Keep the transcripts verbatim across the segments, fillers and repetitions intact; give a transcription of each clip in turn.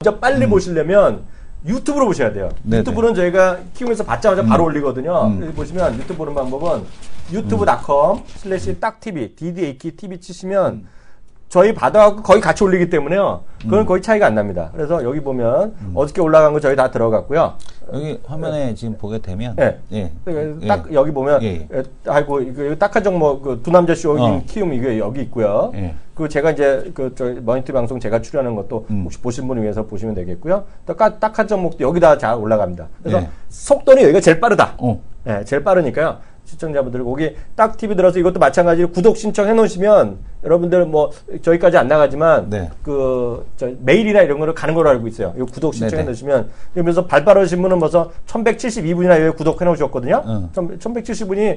진짜 빨리 음. 보시려면 유튜브로 보셔야 돼요. 네네. 유튜브는 저희가 키우면서 받자마자 음. 바로 올리거든요. 음. 여기 보시면 유튜브 보는 방법은 유튜브 닷컴 슬래시 딱티비 디디에이키 티비 치시면 음. 저희 받아갖고 거의 같이 올리기 때문에요. 그건 음. 거의 차이가 안 납니다. 그래서 여기 보면 음. 어저께 올라간 거 저희 다 들어갔고요. 여기 화면에 네. 지금 보게 되면 네. 예. 딱 예. 여기 보면 예. 아이고 이거 딱한 종목 그 두 남자 쇼 어. 키움 이게 여기 있고요. 예. 그 제가 이제 그 저 머니터 방송 제가 출연하는 것도 음. 혹시 보신 분을 위해서 보시면 되겠고요. 또 딱한 종목도 여기다 잘 올라갑니다. 그래서 예. 속도는 여기가 제일 빠르다. 어. 예, 제일 빠르니까요. 시청자분들 거기 딱 티비 들어서 이것도 마찬가지로 구독 신청해 놓으시면 여러분들 뭐 저희까지 안 나가지만 네. 그 저 메일이나 이런 거를 가는 걸로 알고 있어요. 이 구독 신청해 네네. 놓으시면 그러면서 발빠르신 분은 벌써 천백칠십이 분이나 여기 구독해 놓으셨거든요. 응. 천백칠십 분이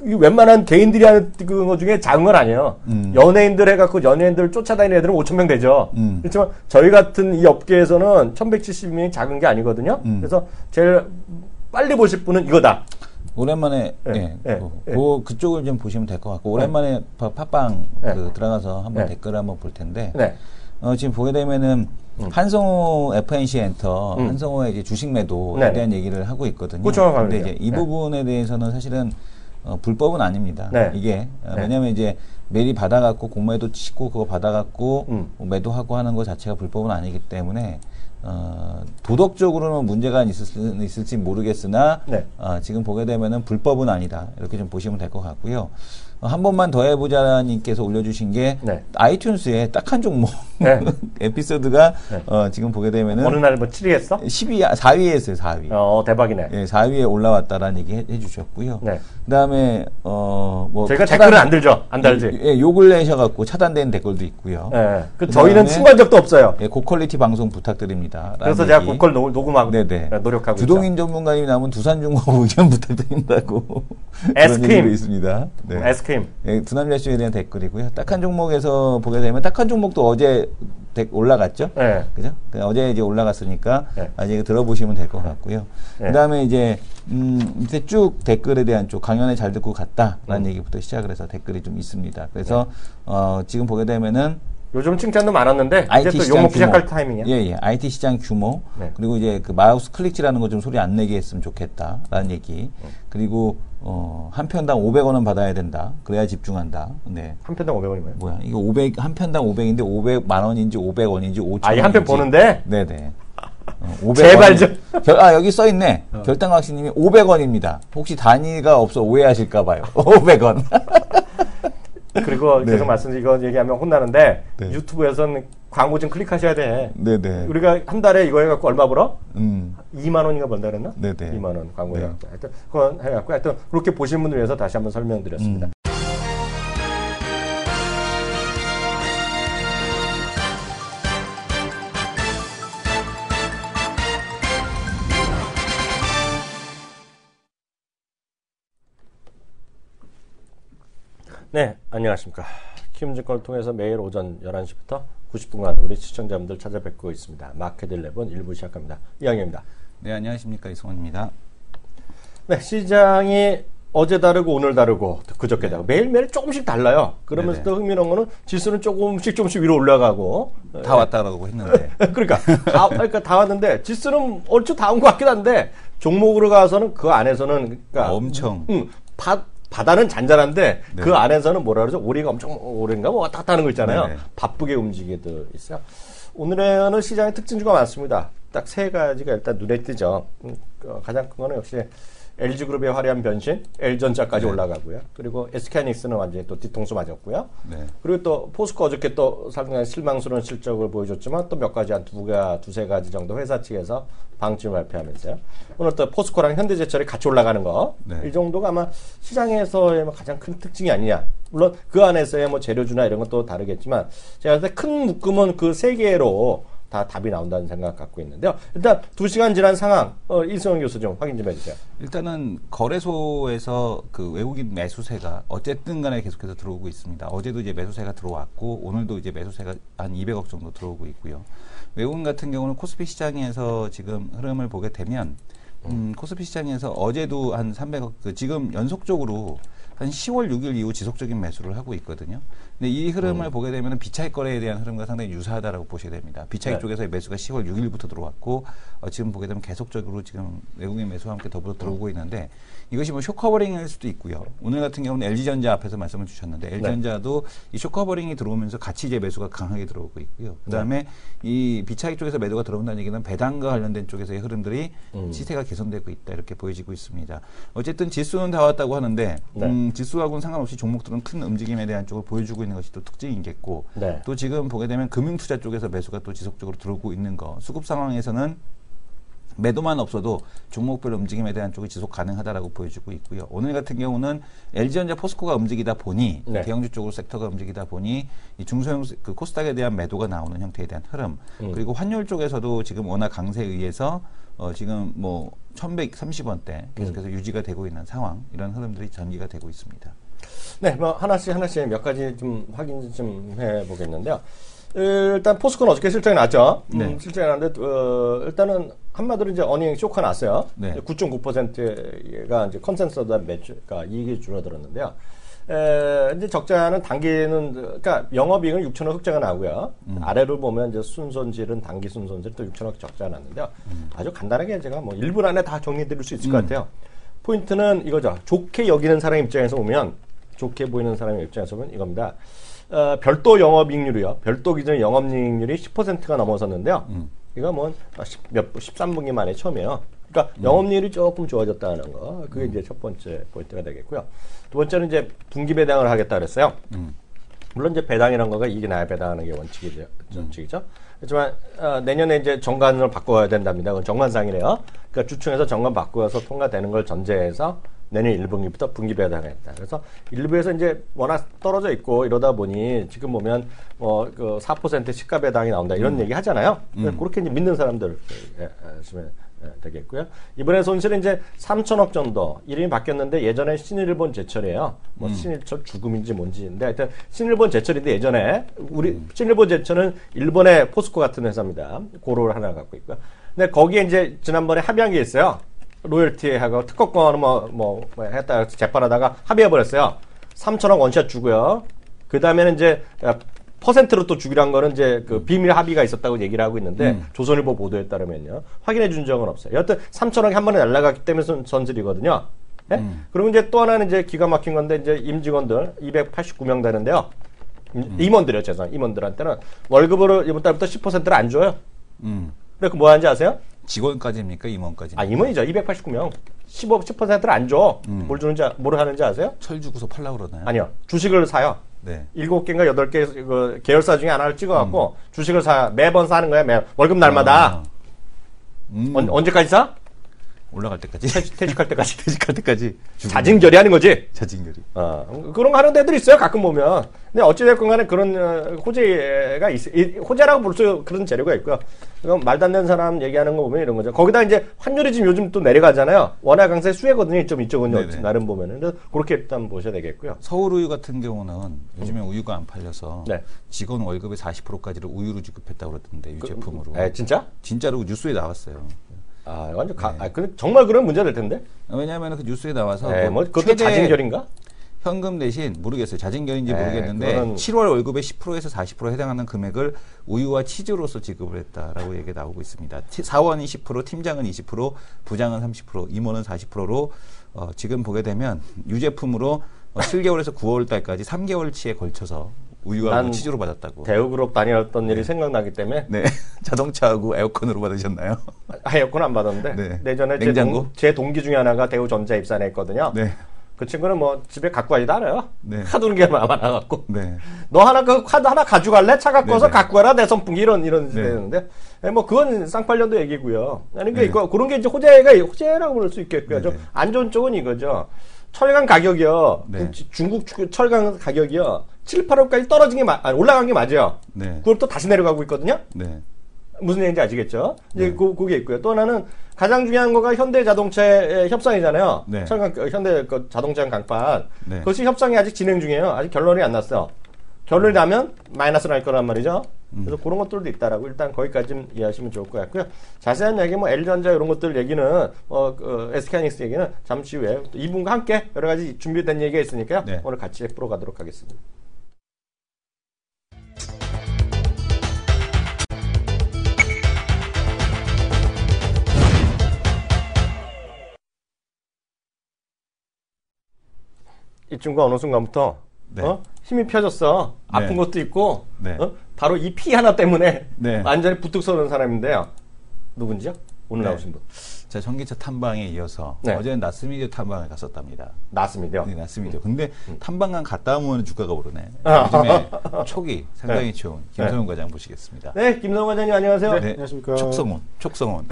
웬만한 개인들이 하는 거 중에 작은 건 아니에요. 음. 연예인들 해갖고 연예인들 쫓아다니는 애들은 오천 명 되죠. 음. 그렇지만 저희 같은 이 업계에서는 천백칠십 명이 작은 게 아니거든요. 음. 그래서 제일 빨리 보실 분은 이거다. 오랜만에 네, 예, 네, 그, 네. 그, 그쪽을 좀 보시면 될 것 같고 오랜만에 네. 팟빵 네. 그 들어가서 한번 네. 댓글을 한번 볼 텐데 네. 어, 지금 보게 되면은 음. 한성호 에프엔씨 엔터 음. 한성호의 이제 주식 매도에 네. 대한 얘기를 하고 있거든요. 그런데 이제 이 네. 부분에 대해서는 사실은 어, 불법은 아닙니다. 네. 이게 어, 왜냐하면 이제 메일이 받아갖고 공매도 치고 그거 받아갖고 음. 뭐 매도하고 하는 것 자체가 불법은 아니기 때문에. 어, 도덕적으로는 문제가 있을, 있을지 모르겠으나 네. 어, 지금 보게 되면은 불법은 아니다 이렇게 좀 보시면 될 것 같고요. 어, 한 번만 더 해보자님께서 올려주신 게 네. 아이튠즈에 딱 한 종목 네. 에피소드가 네. 어, 지금 보게 되면은 어느 날 뭐 칠 위 했어? 십 위, 사 위에 했어요. 사 위. 어 대박이네. 예, 사 위에 올라왔다라는 얘기 해, 해주셨고요. 네. 그다음에 어, 뭐 저희가 차단, 댓글은 안 들죠, 안 달지. 예, 욕을 내셔갖고 차단된 댓글도 있고요. 예, 그 저희는 신고한 적도 없어요. 예, 고퀄리티 방송 부탁드립니다. 그래서 제가 고퀄 녹음하고 네네. 노력하고 주동인 있죠. 전문가님이 나오면 두산중공업 의견 부탁드린다고 에스크림 있습니다. 네. 에스크림. 예, 두 남자 쇼에 대한 댓글이고요. 딱 한 종목에서 보게 되면 딱 한 종목도 어제 올라갔죠. 네. 그죠? 어제 이제 올라갔으니까 네. 아직 들어보시면 될 것 같고요. 네. 그 다음에 이제, 음, 밑에 쭉 댓글에 대한 쪽, 강연에 잘 듣고 갔다라는 음. 얘기부터 시작을 해서 댓글이 좀 있습니다. 그래서, 네. 어, 지금 보게 되면은 요즘 칭찬도 많았는데 아이티 이제 또 욕먹기 시작할 타이밍이야. 예, 예. 아이티 시장 규모. 네. 그리고 이제 그 마우스 클릭지라는 거 좀 소리 안 내게 했으면 좋겠다라는 얘기. 네. 그리고 어, 한 편당 오백 원은 받아야 된다. 그래야 집중한다. 네. 한 편당 오백 원이 뭐야? 뭐야? 이거 오백 한 편당 오백인데 오백만 원인지 오백 원인지 오천 원인지. 아, 한 편 보는데? 네, 네. 어, 제발 좀. 결, 아, 여기 써 있네. 어. 결당학신님이 오백 원입니다. 혹시 단위가 없어 오해하실까 봐요. 오백 원. 그리고 네. 계속 말씀 이거 얘기하면 혼나는데 네. 유튜브에서는 광고 좀 클릭하셔야 돼. 네네. 우리가 한 달에 이거 해갖고 얼마 벌어? 음. 이만 원인가 번다 그랬나? 네네. 이만 원 광고 해갖고. 네. 하여튼 그건 해갖고 하여튼 그렇게 보시는 분들 위해서 다시 한번 설명드렸습니다. 음. 네, 안녕하십니까. 키움증권을 통해서 매일 오전 열한 시부터 구십 분간 우리 시청자분들 찾아뵙고 있습니다. 마켓 일레븐 일 부 시작합니다. 이항입니다. 네, 안녕하십니까. 이승원입니다. 네, 시장이 어제 다르고 오늘 다르고 그저께 다르고 네. 매일매일 조금씩 달라요. 그러면서 네네. 또 흥미로운 거는 지수는 조금씩 조금씩 위로 올라가고 다 왔다라고 했는데 그러니까 다, 그러니까 다 왔는데 지수는 얼추 다 온 것 같긴 한데 종목으로 가서는 그 안에서는 그러니까 엄청 음, 바, 바다는 잔잔한데 네. 그 안에서는 뭐라 그러죠? 오리가 엄청 오리인가 뭐 왔다 갔다 하는 거 있잖아요. 네네. 바쁘게 움직이들 있어요. 오늘에는 시장의 특징주가 많습니다. 딱 세 가지가 일단 눈에 띄죠. 음, 어, 가장 큰 거는 역시 엘지그룹의 화려한 변신, L전자까지 네. 올라가고요. 그리고 에스케이하이닉스는 완전히 또 뒤통수 맞았고요. 네. 그리고 또 포스코 어저께 또 상당히 실망스러운 실적을 보여줬지만 또 몇 가지 한 두 가, 두세 가지 정도 회사 측에서 방침을 발표하면서요. 오늘 또 포스코랑 현대제철이 같이 올라가는 거. 네. 이 정도가 아마 시장에서의 가장 큰 특징이 아니냐. 물론 그 안에서의 뭐 재료주나 이런 건 또 다르겠지만 제가 봤을 때 큰 묶음은 그 세 개로 다 답이 나온다는 생각 갖고 있는데요. 일단 두 시간 지난 상황 어, 이승원 교수 좀 확인 좀 해주세요. 일단은 거래소에서 그 외국인 매수세가 어쨌든 간에 계속해서 들어오고 있습니다. 어제도 이제 매수세가 들어왔고 오늘도 이제 매수세가 한 이백억 정도 들어오고 있고요. 외국인 같은 경우는 코스피 시장에서 지금 흐름을 보게 되면 음, 코스피 시장에서 어제도 한 삼백억 그 지금 연속적으로 한 시월 육일 이후 지속적인 매수를 하고 있거든요. 근데 이 흐름을 음. 보게 되면 비차익 거래에 대한 흐름과 상당히 유사하다라고 보셔야 됩니다. 비차익 네. 쪽에서의 매수가 시월 육일부터 들어왔고 어, 지금 보게 되면 계속적으로 지금 외국인 매수와 함께 더불어 들어오고 있는데 이것이 뭐 쇼커버링일 수도 있고요. 오늘 같은 경우는 엘지전자 앞에서 말씀을 주셨는데 엘지전자도 네. 이 쇼커버링이 들어오면서 같이 이제 매수가 강하게 들어오고 있고요. 그다음에 네. 이 비차익 쪽에서 매도가 들어온다는 얘기는 배당과 관련된 쪽에서의 흐름들이 음. 시세가 개선되고 있다 이렇게 보여지고 있습니다. 어쨌든 지수는 다 왔다고 하는데 네. 음, 지수하고는 상관없이 종목들은 큰 움직임에 대한 쪽을 보여주고 있는 것이 또 특징이겠고 네. 또 지금 보게 되면 금융투자 쪽에서 매수가 또 지속적으로 들어오고 있는 거 수급 상황에서는 매도만 없어도 종목별 움직임에 대한 쪽이 지속 가능하다라고 보여주고 있고요. 오늘 같은 경우는 엘지전자 포스코가 움직이다 보니 네. 대형주 쪽으로 섹터가 움직이다 보니 이 중소형 그 코스닥에 대한 매도가 나오는 형태에 대한 흐름 음. 그리고 환율 쪽에서도 지금 워낙 강세에 의해서 어 지금 뭐 천백삼십 원대 계속해서 음. 유지가 되고 있는 상황 이런 흐름들이 전개가 되고 있습니다. 네, 뭐 하나씩 하나씩 몇 가지 좀 확인 좀 해보겠는데요. 일단 포스코는 어저께 실적이 났죠. 네. 음, 실적이 났는데 어, 일단은 한마디로 이제 어닝 쇼크가 났어요. 네. 구 점 구 퍼센트가 이제 컨센서스보다 매출가 이익이 줄어들었는데요. 에, 이제 적자는 단기는 그러니까 영업이익은 육천억 흑자가 나고요. 음. 아래로 보면 이제 순손실은 단기 순손실 또 육천억 적자가 났는데요. 음. 아주 간단하게 제가 뭐 일 분 안에 다 정리해드릴 수 있을 음. 것 같아요. 포인트는 이거죠. 좋게 여기는 사람 입장에서 보면 좋게 보이는 사람 입장에서 보면 이겁니다. 어, 별도 영업이익률이요. 별도 기준 영업이익률이 십 퍼센트가 넘어섰는데요. 음. 이거 뭐 몇 십삼 분기 만에 처음이에요. 그러니까 음. 영업이익률이 조금 좋아졌다는 거. 그게 음. 이제 첫 번째 포인트가 되겠고요. 두 번째는 이제 분기 배당을 하겠다 그랬어요. 음. 물론 이제 배당이라는 거가 이게 나야 배당하는 게 원칙이죠. 원칙이죠. 음. 하지만 어, 내년에 이제 정관을 바꿔야 된답니다. 그건 정관상이래요. 그러니까 주총에서 정관 바꾸어서 통과되는 걸 전제해서 내년 일 분기부터 분기 배당했다. 그래서 일부에서 이제 워낙 떨어져 있고 이러다 보니 지금 보면 뭐 그 사 퍼센트 시가 배당이 나온다 이런 음. 얘기 하잖아요. 음. 그렇게 이제 믿는 사람들 하시면 되겠고요. 이번에 손실은 이제 삼천억 정도 이름이 바뀌었는데 예전에 신일본 제철이에요. 뭐 음. 신일철 죽음인지 뭔지인데 하여튼 신일본 제철인데 예전에 우리 음. 신일본 제철은 일본의 포스코 같은 회사입니다. 고로를 하나 갖고 있고요. 근데 거기에 이제 지난번에 합의한 게 있어요. 로열티하고 특허권을 뭐, 뭐, 뭐 했다 재판하다가 합의해버렸어요. 삼천억 원샷 주고요. 그 다음에는 이제 퍼센트로 또 주기란 거는 이제 그 비밀 합의가 있었다고 얘기를 하고 있는데 음. 조선일보 보도에 따르면요. 확인해 준 적은 없어요. 여하튼 삼천억이 한 번에 날라갔기 때문에 전설이거든요. 네? 음. 그리고 이제 또 하나는 이제 기가 막힌 건데 이제 임직원들 이백팔십구 명 되는데요. 음. 임원들이요, 죄송합니다. 임원들한테는 월급으로 이번 달부터 십 퍼센트를 안 줘요. 음. 그래서 뭐 하는지 아세요? 직원까지입니까? 임원까지? 아, 임원이죠. 이백팔십구 명. 십오, 십 퍼센트를 안 줘. 음. 뭘 주는지, 뭘 하는지 아세요? 철 주고서 팔라고 그러나요? 아니요. 주식을 사요. 네. 일곱 개인가 여덟 개, 그, 계열사 중에 하나를 찍어갖고, 음. 주식을 사, 매번 사는 거야, 매, 월급 날마다. 아. 음. 언, 언제까지 사? 올라갈 때까지. 퇴직, 퇴직할 때까지. 퇴직할 때까지. 자진결의 하는 거지? 자진결의. 어, 그런 거 하는 데들 있어요, 가끔 보면. 근데 어찌됐건 간에 그런, 어, 호재가 있, 호재라고 볼 수, 그런 재료가 있고요. 그럼 말도 안 되는 사람 얘기하는 거 보면 이런 거죠. 거기다 이제 환율이 지금 요즘 또 내려가잖아요. 원화 강세 수혜거든요, 좀 이쪽은요. 나름 보면은. 그래서 그렇게 일단 보셔야 되겠고요. 서울우유 같은 경우는 요즘에 음. 우유가 안 팔려서 네. 직원 월급의 사십 퍼센트까지를 우유로 지급했다고 그러던데, 그, 유제품으로. 에, 진짜? 진짜로 뉴스에 나왔어요. 아, 완전 가, 네. 아, 근데 정말 그런 문제가 될 텐데? 왜냐하면 그 뉴스에 나와서. 네, 뭐, 그것도 자진결인가? 현금 대신 모르겠어요. 자진결인지 네, 모르겠는데 그거는... 칠월 월급의 십 퍼센트에서 사십 퍼센트에 해당하는 금액을 우유와 치즈로서 지급을 했다라고 얘기가 나오고 있습니다. 사원이 십 퍼센트, 팀장은 이십 퍼센트, 부장은 삼십 퍼센트, 임원은 사십 퍼센트로 어, 지금 보게 되면 유제품으로 어, 칠 개월에서 구월 달까지 삼 개월치에 걸쳐서 우유하고 치즈로 받았다고. 대우그룹 다녔던 일이 네. 생각나기 때문에. 네. 자동차하고 에어컨으로 받으셨나요? 아, 에어컨 안 받았는데. 네. 내전에 제, 동, 제 동기 중에 하나가 대우전자 입사를 했거든요. 네. 그 친구는 뭐 집에 갖고 가지도 않아요. 네. 카드 게 많아갖고. 네. 너 하나 그 카드 하나 가져갈래? 차 갖고 와서 갖고 가라 내 선풍기 이런 이런 네. 되는데. 뭐 그건 쌍팔년도 얘기고요. 아니 그러니까 네. 이거 그런 게 이제 호재가 호재라고 볼 수 있겠고요. 네. 좀 안 좋은 쪽은 이거죠. 철강 가격이요. 네. 중국 철강 가격이요. 칠, 팔월까지 떨어진 게, 마, 아니, 올라간 게 맞아요. 네. 그걸 또 다시 내려가고 있거든요. 네. 무슨 얘기인지 아시겠죠? 이제 네. 그, 그게 있고요. 또 하나는 가장 중요한 거가 현대자동차의 협상이잖아요. 네. 철강, 현대 그 자동차 강판. 네. 그것이 협상이 아직 진행 중이에요. 아직 결론이 안 났어요. 결론이 나면 마이너스 날 거란 말이죠. 그래서 음. 그런 것들도 있다라고 일단 거기까지 좀 이해하시면 좋을 것 같고요. 자세한 얘기 뭐 엘지전자 이런 것들 얘기는 어, 그 에스케이하이닉스 얘기는 잠시 후에 이분과 함께 여러 가지 준비된 얘기가 있으니까요. 네. 오늘 같이 풀어가도록 하겠습니다. 이쯤과 어느 순간부터 네. 어? 힘이 펴졌어. 아픈 네. 것도 있고 네. 어? 바로 이 피 하나 때문에 네. 완전히 부뚝 서는 사람인데요. 누군지요? 오늘 네. 나오신 분. 제 전기차 탐방에 이어서 네. 어제는 나스미디어 탐방을 갔었답니다. 나스미디어? 네, 나스미디어. 근데 음. 탐방간 갔다 오면 주가가 오르네. 요즘에 촉이 상당히 네. 좋은 김성훈 네. 과장 모시겠습니다. 네, 김성훈 과장님 안녕하세요. 네, 안녕하십니까. 촉성훈, 촉성훈.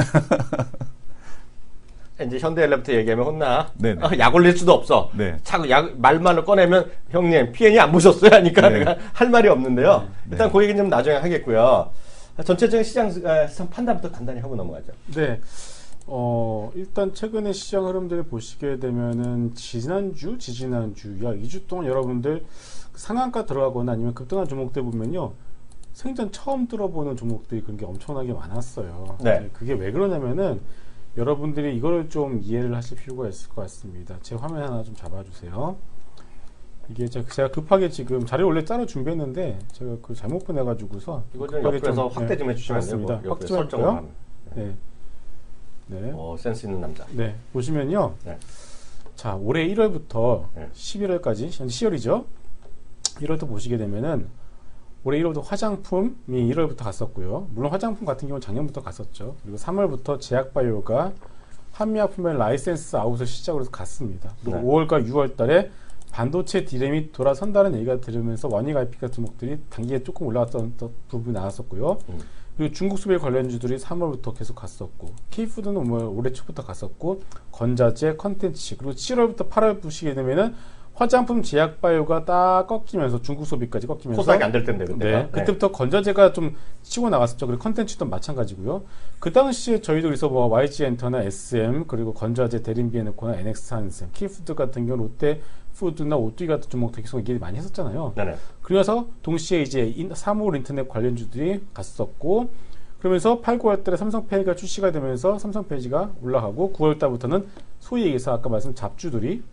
이제 현대엘리베이터 얘기하면 혼나. 어, 약 올릴 수도 없어. 네. 자꾸 약, 말만을 꺼내면 형님 피엔이 안 보셨어요? 하니까 네. 내가 할 말이 없는데요. 네. 일단 네. 그 얘기는 좀 나중에 하겠고요. 전체적인 시장, 시장 판단부터 간단히 하고 넘어가죠. 네. 어, 일단 최근에 시장 흐름들을 보시게 되면은 지난주, 지지난주, 약 이 주 동안 여러분들 상한가 들어가거나 아니면 급등한 종목들 보면요. 생전 처음 들어보는 종목들이 그런 게 엄청나게 많았어요. 네. 그게 왜 그러냐면은 여러분들이 이거를 좀 이해를 하실 필요가 있을 것 같습니다. 제 화면 하나 좀 잡아주세요. 이게 제가 급하게 지금 자료 원래 따로 준비했는데 제가 그 잘못 보내가지고서 이거 좀 옆에서 좀, 확대 좀 네, 해주시면 됩니다. 확대 좀 할까요? 네. 네. 오, 센스 있는 남자. 네. 보시면요. 네. 자, 올해 일월부터 네. 십일월까지, 현재 시월이죠. 일월부터 보시게 되면은 올해 일월부터 화장품이 일월부터 갔었고요. 물론 화장품 같은 경우는 작년부터 갔었죠. 그리고 삼월부터 제약바이오가 한미약품의 라이센스 아웃을 시작으로 해서 갔습니다. 그리고 네. 오월과 유월 달에 반도체 디램이 돌아선다는 얘기가 들으면서 원익 아이피 같은 종목들이 단기에 조금 올라왔던 부분이 나왔었고요. 음. 그리고 중국 수배 관련주들이 삼월부터 계속 갔었고, K푸드는 뭐 올해 초부터 갔었고, 건자재, 컨텐츠, 그리고 칠월부터 팔월 보시게 되면은 화장품, 제약바이오가 딱 꺾이면서 중국 소비까지 꺾이면서 코스닥이 안 될 텐데 그때가. 네, 그때부터 네. 건자재가 좀 치고 나갔었죠. 그리고 컨텐츠도 마찬가지고요. 그 당시에 저희도 그래서 뭐 와이지엔터나 에스엠 그리고 건자재, 대림비에너코나 엔엑스한센, 키푸드 같은 경우 롯데푸드나 오뚜기 같은 종목도 계속 얘기 많이 했었잖아요. 네네. 그래서 동시에 이제 삼월 인터넷 관련주들이 갔었고, 그러면서 팔, 구월 달에 삼성페이가 출시가 되면서 삼성페이지가 올라가고, 구월 달부터는 소위 얘기해서 아까 말씀 잡주들이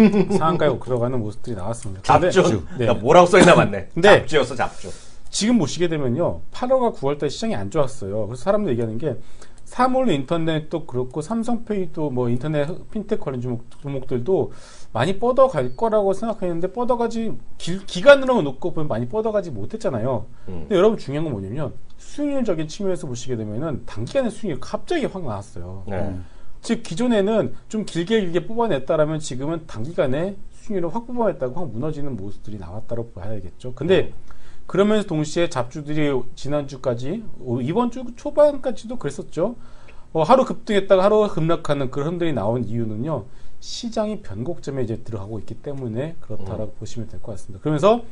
상한가에 들어가는 모습들이 나왔습니다. 잡주. 네. 야, 뭐라고 써있나 맞네. 근데 잡주였어, 잡주. 지금 보시게 되면요, 팔월과 구월 달 시장이 안 좋았어요. 그래서 사람들 얘기하는 게 삼월 인터넷도 그렇고 삼성페이도 뭐 인터넷 핀텍 관련 종목, 종목들도 많이 뻗어갈 거라고 생각했는데 뻗어가지 기, 기간으로 놓고 보면 많이 뻗어가지 못했잖아요. 음. 근데 여러분 중요한 건 뭐냐면 수익률적인 측면에서 보시게 되면은 단기간에 수익률이 갑자기 확 나왔어요. 네. 음. 즉 기존에는 좀 길게 길게 뽑아냈다라면 지금은 단기간에 수익률을 확 뽑아냈다고 확 무너지는 모습들이 나왔다고 봐야겠죠. 근데 음. 그러면서 동시에 잡주들이 지난주까지 이번 주 초반까지도 그랬었죠. 어, 하루 급등했다가 하루 급락하는 그런 흐름들이 나온 이유는요. 시장이 변곡점에 이제 들어가고 있기 때문에 그렇다라고 음. 보시면 될 것 같습니다. 그러면서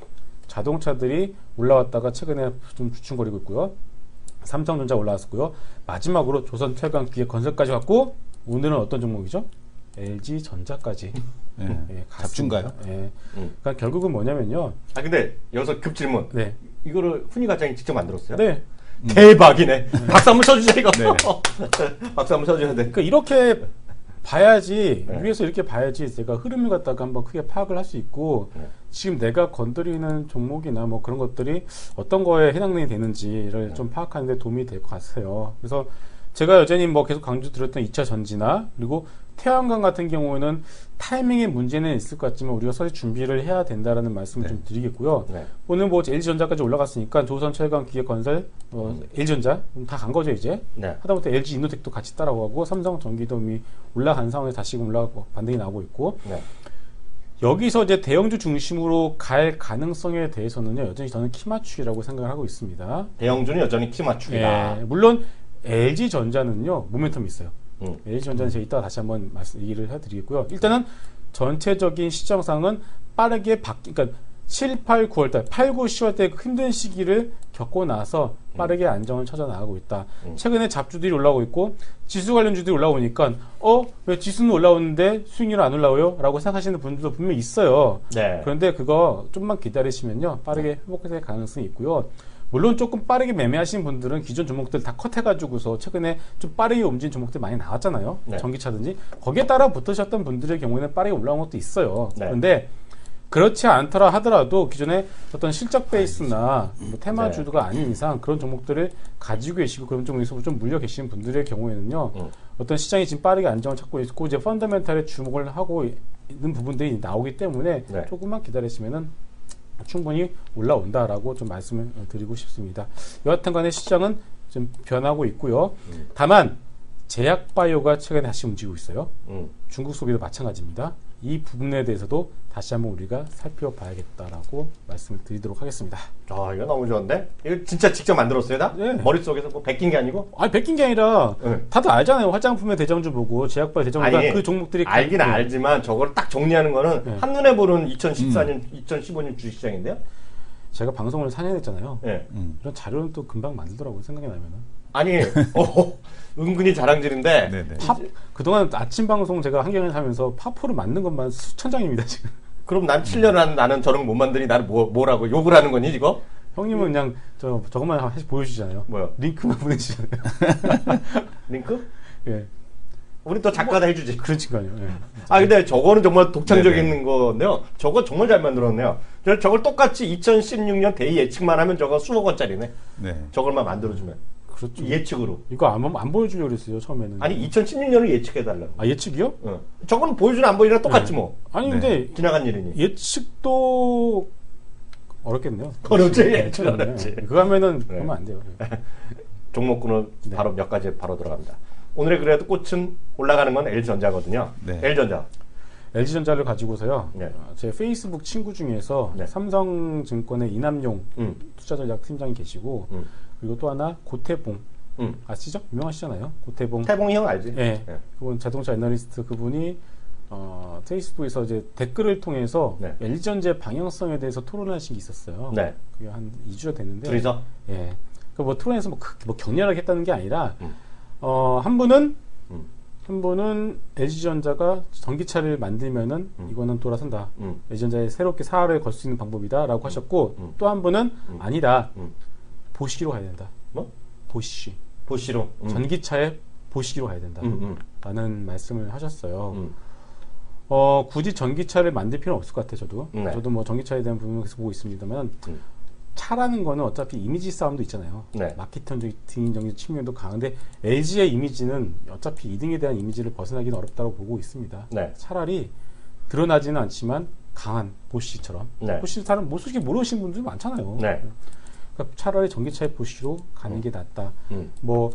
자동차들이 올라왔다가 최근에 좀 주춤거리고 있고요. 삼성전자 올라왔고요. 마지막으로 조선태강 기계건설까지 왔고 오늘은 어떤 종목이죠? 엘지전자까지. 네. 네, 잡주인가요? 네. 음. 그러니까 결국은 뭐냐면요. 아 근데 여기서 급 질문. 네. 이거를 훈이 과장이 직접 만들었어요? 네. 음. 대박이네. 음. 박수 한번 쳐주자 이거. 네. 박수 한번 쳐줘야 돼. 그러니까 이렇게 봐야지 네. 위에서 이렇게 봐야지 제가 흐름을 갖다가 한번 크게 파악을 할 수 있고 네. 지금 내가 건드리는 종목이나 뭐 그런 것들이 어떤 거에 해당이 되는지를 네. 좀 파악하는 데 도움이 될 것 같아요. 그래서 제가 여전히 뭐 계속 강조 드렸던 이 차 전지나 그리고 태양광 같은 경우에는 타이밍의 문제는 있을 것 같지만 우리가 서서히 준비를 해야 된다라는 말씀을 네. 좀 드리겠고요. 네. 오늘 뭐 엘지전자까지 올라갔으니까 조선철강 기계건설, 어, 음. 엘지전자 다 간 거죠 이제. 네. 하다못해 엘지이노텍도 같이 따라가고 삼성전기도 이미 올라간 상황에서 다시금 올라가고 반등이 나오고 있고. 네. 여기서 이제 대형주 중심으로 갈 가능성에 대해서는요 여전히 저는 키맞추기라고 생각을 하고 있습니다. 대형주는 여전히 키맞추기다. 네. 물론 엘지전자는요 모멘텀이 있어요. 음. 엘지전자는 제가 이따가 다시 한번 말씀 얘기를 해드리겠고요. 일단은 전체적인 시장상은 빠르게 바뀌, 그러니까 칠, 팔, 구월 달, 팔, 구, 시월 때 그 힘든 시기를 겪고 나서 빠르게 음. 안정을 찾아 나가고 있다. 음. 최근에 잡주들이 올라오고 있고 지수 관련주들이 올라오니까 어? 왜 지수는 올라오는데 수익률은 안 올라와요? 라고 생각하시는 분들도 분명히 있어요. 네. 그런데 그거 좀만 기다리시면요 빠르게 회복될 가능성이 있고요. 물론 조금 빠르게 매매하시는 분들은 기존 종목들 다 컷해가지고서 최근에 좀 빠르게 움직인 종목들 많이 나왔잖아요. 네. 전기차든지. 거기에 따라 붙으셨던 분들의 경우에는 빠르게 올라온 것도 있어요. 네. 그런데 그렇지 않더라 하더라도 기존에 어떤 실적 베이스나 뭐 테마주가 네. 아닌 이상 그런 종목들을 가지고 계시고 그런 종목에서 좀 물려 계시는 분들의 경우에는요. 음. 어떤 시장이 지금 빠르게 안정을 찾고 있고 이제 펀더멘탈에 주목을 하고 있는 부분들이 나오기 때문에 네. 조금만 기다리시면은 충분히 올라온다라고 좀 말씀을 드리고 싶습니다. 여하튼 간에 시장은 좀 변하고 있고요. 음. 다만 제약바이오가 최근에 다시 움직이고 있어요. 음. 중국 소비도 마찬가지입니다. 이 부분에 대해서도 다시 한번 우리가 살펴봐야겠다라고 말씀을 드리도록 하겠습니다. 아, 이거 너무 좋은데? 이거 진짜 직접 만들었어요, 다? 네. 머릿속에서 뭐 베낀 게 아니고? 아니, 베낀 게 아니라 네. 다들 알잖아요. 화장품의 대장주 보고 제약바이오 대장주가 아니, 그 종목들이 알긴 네. 알지만 저걸 딱 정리하는 거는 네. 한눈에 보는 이천십사 년, 음. 이천십오 년 주식시장인데요? 제가 방송을 사 년 했잖아요. 네. 음. 이런 자료는 또 금방 만들더라고요, 생각이 나면은. 아니, 어, 은근히 자랑질인데. 네네. 팝, 그동안 아침 방송 제가 한경에 하면서 파포를 만든 것만 수천 장입니다, 지금. 그럼 난 칠 년 한 나는 저런 거 못 만드니 나는 뭐, 뭐라고 욕을 하는 거니, 이거? 형님은 그냥 저, 저것만 하시 보여주시잖아요. 뭐요? 링크만 보내주시잖아요. 링크? 예. 우리 또 작가다 뭐, 해주지. 그렇지까요. 예. 아, 근데 저거는 정말 독창적인 네네. 건데요. 저거 정말 잘 만들었네요. 저걸 똑같이 이천십육 년 대의 예측만 하면 저거 수억 원짜리네. 네. 저걸만 만들어주면. 그렇죠. 예측으로. 이거 안, 안 보여주려고 그랬어요, 처음에는. 아니, 이천십육 년을 예측해달라고. 아, 예측이요? 어. 저건 보여주나 안 보여주나 똑같지, 네. 뭐. 아니, 근데. 네. 지나간 일이니. 예측도 어렵겠네요. 어렵지, 예측 어렵지. 그거 하면은, 네. 하면 안 돼요. 종목군은 네. 바로 몇 가지 바로 들어갑니다. 오늘의 그래도 꽃은 올라가는 건 엘지전자거든요. 네. 엘지전자. 엘지전자를 가지고서요. 네. 제 페이스북 친구 중에서 네. 삼성증권의 이남용 음. 투자전략 팀장이 계시고, 음. 그리고 또 하나 고태봉 음. 아시죠? 유명하시잖아요. 고태봉. 태봉이 형 알지? 네. 네. 그분 자동차 애널리스트 그분이 어, 페이스북에서 이제 댓글을 통해서 네. 엘지전자의 방향성에 대해서 토론하신 게 있었어요. 네. 그게 한 이 주가 됐는데. 둘이서? 예. 그 뭐 토론에서 뭐, 뭐 격렬하게 했다는 게 아니라 음. 어, 한 분은 음. 한 분은 엘지전자가 전기차를 만들면은 음. 이거는 돌아선다. 음. 엘지전자에 새롭게 사활을 걸 수 있는 방법이다라고 음. 하셨고 음. 또 한 분은 음. 아니다. 음. 보시기로 가야 된다. 뭐? 보시. 보시로. 음. 전기차에 보시기로 가야 된다. 음, 음. 라는 말씀을 하셨어요. 음. 어, 굳이 전기차를 만들 필요는 없을 것 같아요, 저도. 네. 저도 뭐 전기차에 대한 부분을 계속 보고 있습니다만, 음. 차라는 거는 어차피 이미지 싸움도 있잖아요. 네. 마케팅적인 측면도 강한데, 엘지의 이미지는 어차피 이 등에 대한 이미지를 벗어나기는 어렵다고 보고 있습니다. 네. 차라리 드러나지는 않지만 강한 보시처럼. 네. 보시 사람, 뭐 솔직히 모르시는 분들 많잖아요. 네. 그러니까 차라리 전기차의 보시로 가는 음. 게 낫다. 음. 뭐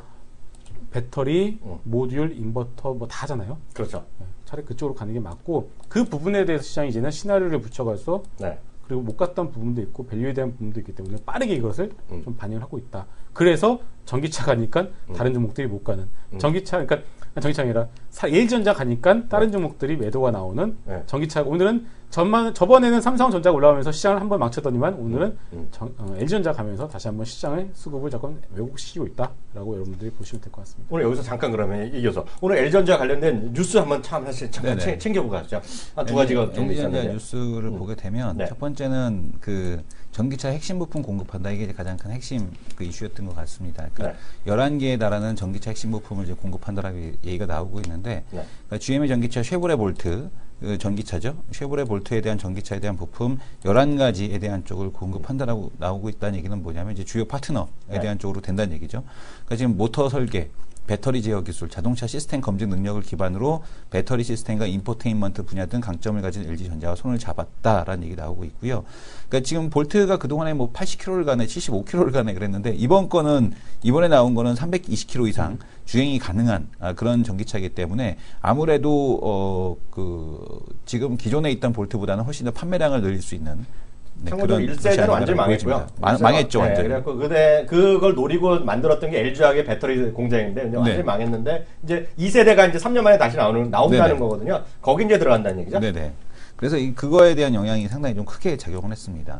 배터리, 음. 모듈, 인버터 뭐 다 하잖아요. 그렇죠. 네. 차라리 그쪽으로 가는 게 맞고 그 부분에 대해서 시장이 이제는 시나리오를 붙여가서 네. 그리고 못 갔던 부분도 있고 밸류에 대한 부분도 있기 때문에 빠르게 이것을 음. 좀 반영을 하고 있다. 그래서 전기차 가니까 음. 다른 종목들이 못 가는. 음. 전기차 그러니까 전기차 아니라 엘지전자 가니까 다른 네. 종목들이 매도가 나오는 네. 전기차. 오늘은 전만 저번에는 삼성전자가 올라오면서 시장을 한번 망쳤더니만 오늘은 음. 정, 어, 엘지전자 가면서 다시 한번 시장의 수급을 잠깐 왜곡시키고 있다라고 여러분들이 보시면 될 것 같습니다. 오늘 여기서 잠깐 그러면 이겨서 오늘 엘지전자 관련된 뉴스 한번 참 사실 잠깐 챙, 챙겨보고 가죠. 한 두 가지가 좀 있었는데 뉴스를 음. 보게 되면 네. 첫 번째는 그 전기차 핵심 부품 공급한다. 이게 가장 큰 핵심 그 이슈였던 것 같습니다. 그러니까 네. 열한 개에 달하는 전기차 핵심 부품을 이제 공급한다라고 얘기가 나오고 있는데 네. 그러니까 지엠의 전기차 쉐보레 볼트 그 전기차죠. 쉐보레 볼트에 대한 전기차에 대한 부품 열한 가지에 대한 쪽을 공급한다라고 나오고 있다는 얘기는 뭐냐면 이제 주요 파트너에 네. 대한 쪽으로 된다는 얘기죠. 그러니까 지금 모터 설계, 배터리 제어 기술, 자동차 시스템 검증 능력을 기반으로 배터리 시스템과 인포테인먼트 분야 등 강점을 가진 엘지전자와 손을 잡았다라는 얘기 나오고 있고요. 그러니까 지금 볼트가 그동안에 뭐 팔십 킬로미터를 가네, 칠십오 킬로미터를 가네 그랬는데 이번 거는 이번에 나온 거는 삼백이십 킬로미터 이상 주행이 가능한 아, 그런 전기차이기 때문에 아무래도 어, 그 지금 기존에 있던 볼트보다는 훨씬 더 판매량을 늘릴 수 있는 네, 참고로 일 세대는 완전히 망했고요. 망, 망했죠, 네, 완전히. 그래갖고 그대, 그걸 노리고 만들었던 게 엘지화학의 배터리 공장인데, 완전히 네. 망했는데, 이제 이 세대가 이제 삼 년 만에 다시 나오는, 나온다는 네네. 거거든요. 거기 이제 들어간다는 얘기죠. 네네. 그래서 이, 그거에 대한 영향이 상당히 좀 크게 작용을 했습니다.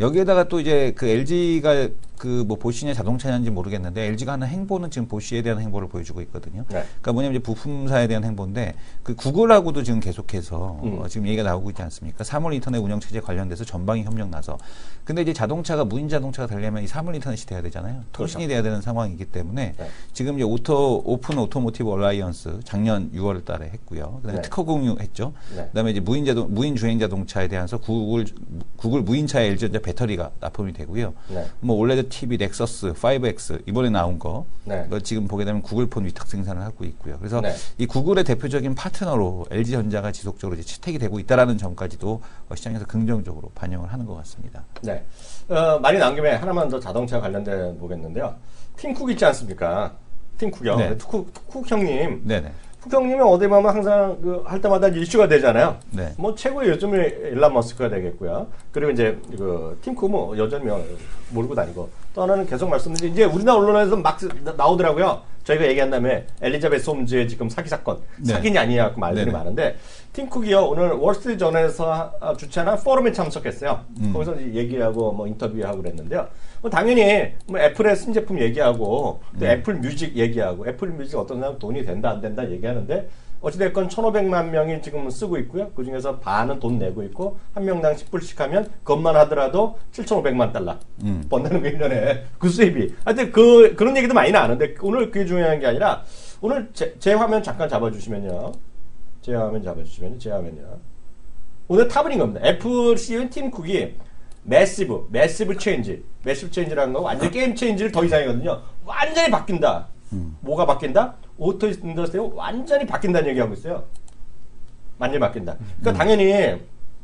여기에다가 또 이제 그 엘지가 그 뭐 보시냐 자동차냐인지 모르겠는데 엘지가 하는 행보는 지금 보시에 대한 행보를 보여주고 있거든요. 네. 그러니까 뭐냐면 이제 부품사에 대한 행보인데 그 구글하고도 지금 계속해서 음. 어, 지금 얘기가 나오고 있지 않습니까? 사물 인터넷 운영 체제 관련돼서 전방위 협력 나서. 근데 이제 자동차가 무인 자동차가 되려면 이 사물 인터넷이 돼야 되잖아요. 통신이 그렇죠. 돼야 되는 상황이기 때문에 네. 지금 이제 오토 오픈 오토모티브 얼라이언스 작년 유월 달에 했고요. 그다음에 네. 특허 공유했죠. 네. 그다음에 이제 무인 자동 무인 주행 자동차에 대해서 구글 구글 무인차에 엘지전자 배터리가 납품이 되고요. 네. 뭐 올레드 티비, 넥서스, 파이브 엑스 이번에 나온 거, 네. 지금 보게 되면 구글폰 위탁 생산을 하고 있고요. 그래서 네. 이 구글의 대표적인 파트너로 엘지전자가 지속적으로 이제 채택이 되고 있다라는 점까지도 시장에서 긍정적으로 반영을 하는 것 같습니다. 네. 어, 말이 나온 김에 하나만 더 자동차 관련된 보겠는데요. 팀쿡 있지 않습니까? 팀쿡이요. 네. 쿡, 쿡 형님. 네네. 쿡 형님이 어디 보면 항상 그 할 때마다 이슈가 되잖아요. 네. 뭐 최고의 요즘에 일론 머스크가 되겠고요. 그리고 이제 그 팀쿡 뭐 여전히 모르고 다니고 또 하나는 계속 말씀드린 이제 우리나라 언론에서 막 나오더라고요. 저희가 얘기한 다음에 엘리자베스 홈즈의 지금 사기 사건 네. 사기냐 아니냐 말들이 네네. 많은데 팀쿡이요 오늘 월스트리트 저널에서 주최한 포럼에 참석했어요. 음. 거기서 이제 얘기하고 뭐 인터뷰하고 그랬는데요. 뭐 당연히 뭐 애플의 신제품 얘기하고 또 음. 애플 뮤직 얘기하고 애플 뮤직 어떤 사람 돈이 된다 안 된다 얘기하는데 어찌됐건 천오백만 명이 지금 쓰고 있고요. 그 중에서 반은 돈 내고 있고 한 명당 십 불씩 하면 그것만 하더라도 칠천오백만 달러 음. 번다는 거 일 년에 그 수입이. 하여튼 그 그런 얘기도 많이 나는데 오늘 그게 중요한 게 아니라 오늘 제, 제 화면 잠깐 잡아주시면요. 제 화면 잡아주시면 제 화면요. 오늘 타블인 겁니다. 애플 씨이오 팀 쿡이 매시브, 매시브 체인지, 매시브 체인지라는 거 완전 게임 체인지를 더 이상이거든요. 완전히 바뀐다. 음. 뭐가 바뀐다? 오토 인더스트리가 완전히 바뀐다는 얘기하고 있어요. 완전히 바뀐다. 그러니까 음. 당연히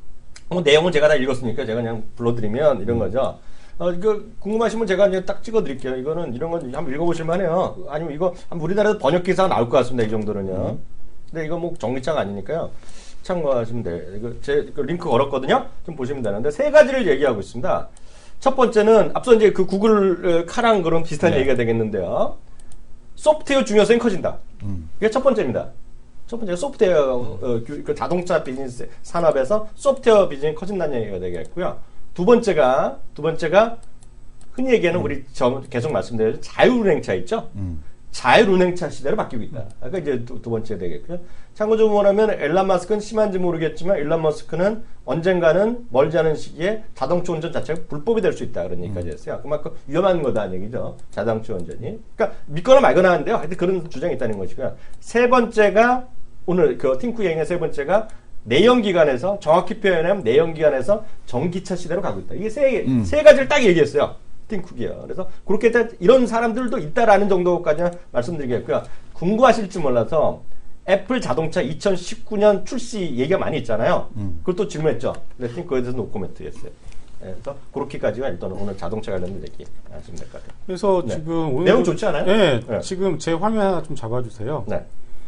뭐 내용은 제가 다 읽었으니까 제가 그냥 불러드리면 이런 거죠. 어, 이거 궁금하시면 제가 이제 딱 찍어드릴게요. 이거는 이런 건 한번 읽어보실만 해요. 아니면 이거 우리나라에서 번역 기사가 나올 것 같습니다. 이 정도는요. 음. 근데 이거 뭐 정리차가 아니니까요. 참고하시면 돼요. 이거 제 그 링크 걸었거든요. 좀 보시면 되는데 세 가지를 얘기하고 있습니다. 첫 번째는 앞서 이제 그 구글 카랑 그런 비슷한 네. 얘기가 되겠는데요. 소프트웨어 중요성이 커진다. 음. 이게 첫 번째입니다. 첫 번째가 소프트웨어, 음. 어, 그 자동차 비즈니스 산업에서 소프트웨어 비즈니스가 커진다는 얘기가 되겠고요. 두 번째가, 두 번째가 흔히 얘기하는 음. 우리 저, 계속 말씀드린 자율운행차 있죠? 음. 자율운행차 시대로 바뀌고 있다. 아까 이제 두, 두 번째 되겠고요. 참고적으로 말하면 일론 머스크는 심한지 모르겠지만 일론 머스크는 언젠가는 멀지 않은 시기에 자동차 운전 자체가 불법이 될 수 있다. 그런 얘기까지 했어요. 그만큼 위험한 거다는 얘기죠. 자동차 운전이. 그러니까 믿거나 말거나 하는데요. 하여튼 그런 주장이 있다는 것이고요. 세 번째가 오늘 그 팀쿡 얘기의 세 번째가 내연기관에서 정확히 표현하면 내연기관에서 전기차 시대로 가고 있다. 이게 세, 음. 세 가지를 딱 얘기했어요. 팀쿡이요. 그래서 그렇게 이런 사람들도 있다라는 정도까지는 말씀드리겠고요. 궁금하실지 몰라서 애플 자동차 이천십구 년 출시 얘기가 많이 있잖아요. 음. 그걸 또 질문했죠. 그래서 그거에 대해서 노코멘트 했어요. 네, 그래서 그렇게까지가 일단 오늘 자동차 관련된 얘기 하시면 될 것 같아요. 그래서 네. 지금 오늘 내용 좋지 않아요? 네, 네. 지금 제 화면 하나 좀 잡아주세요. 네.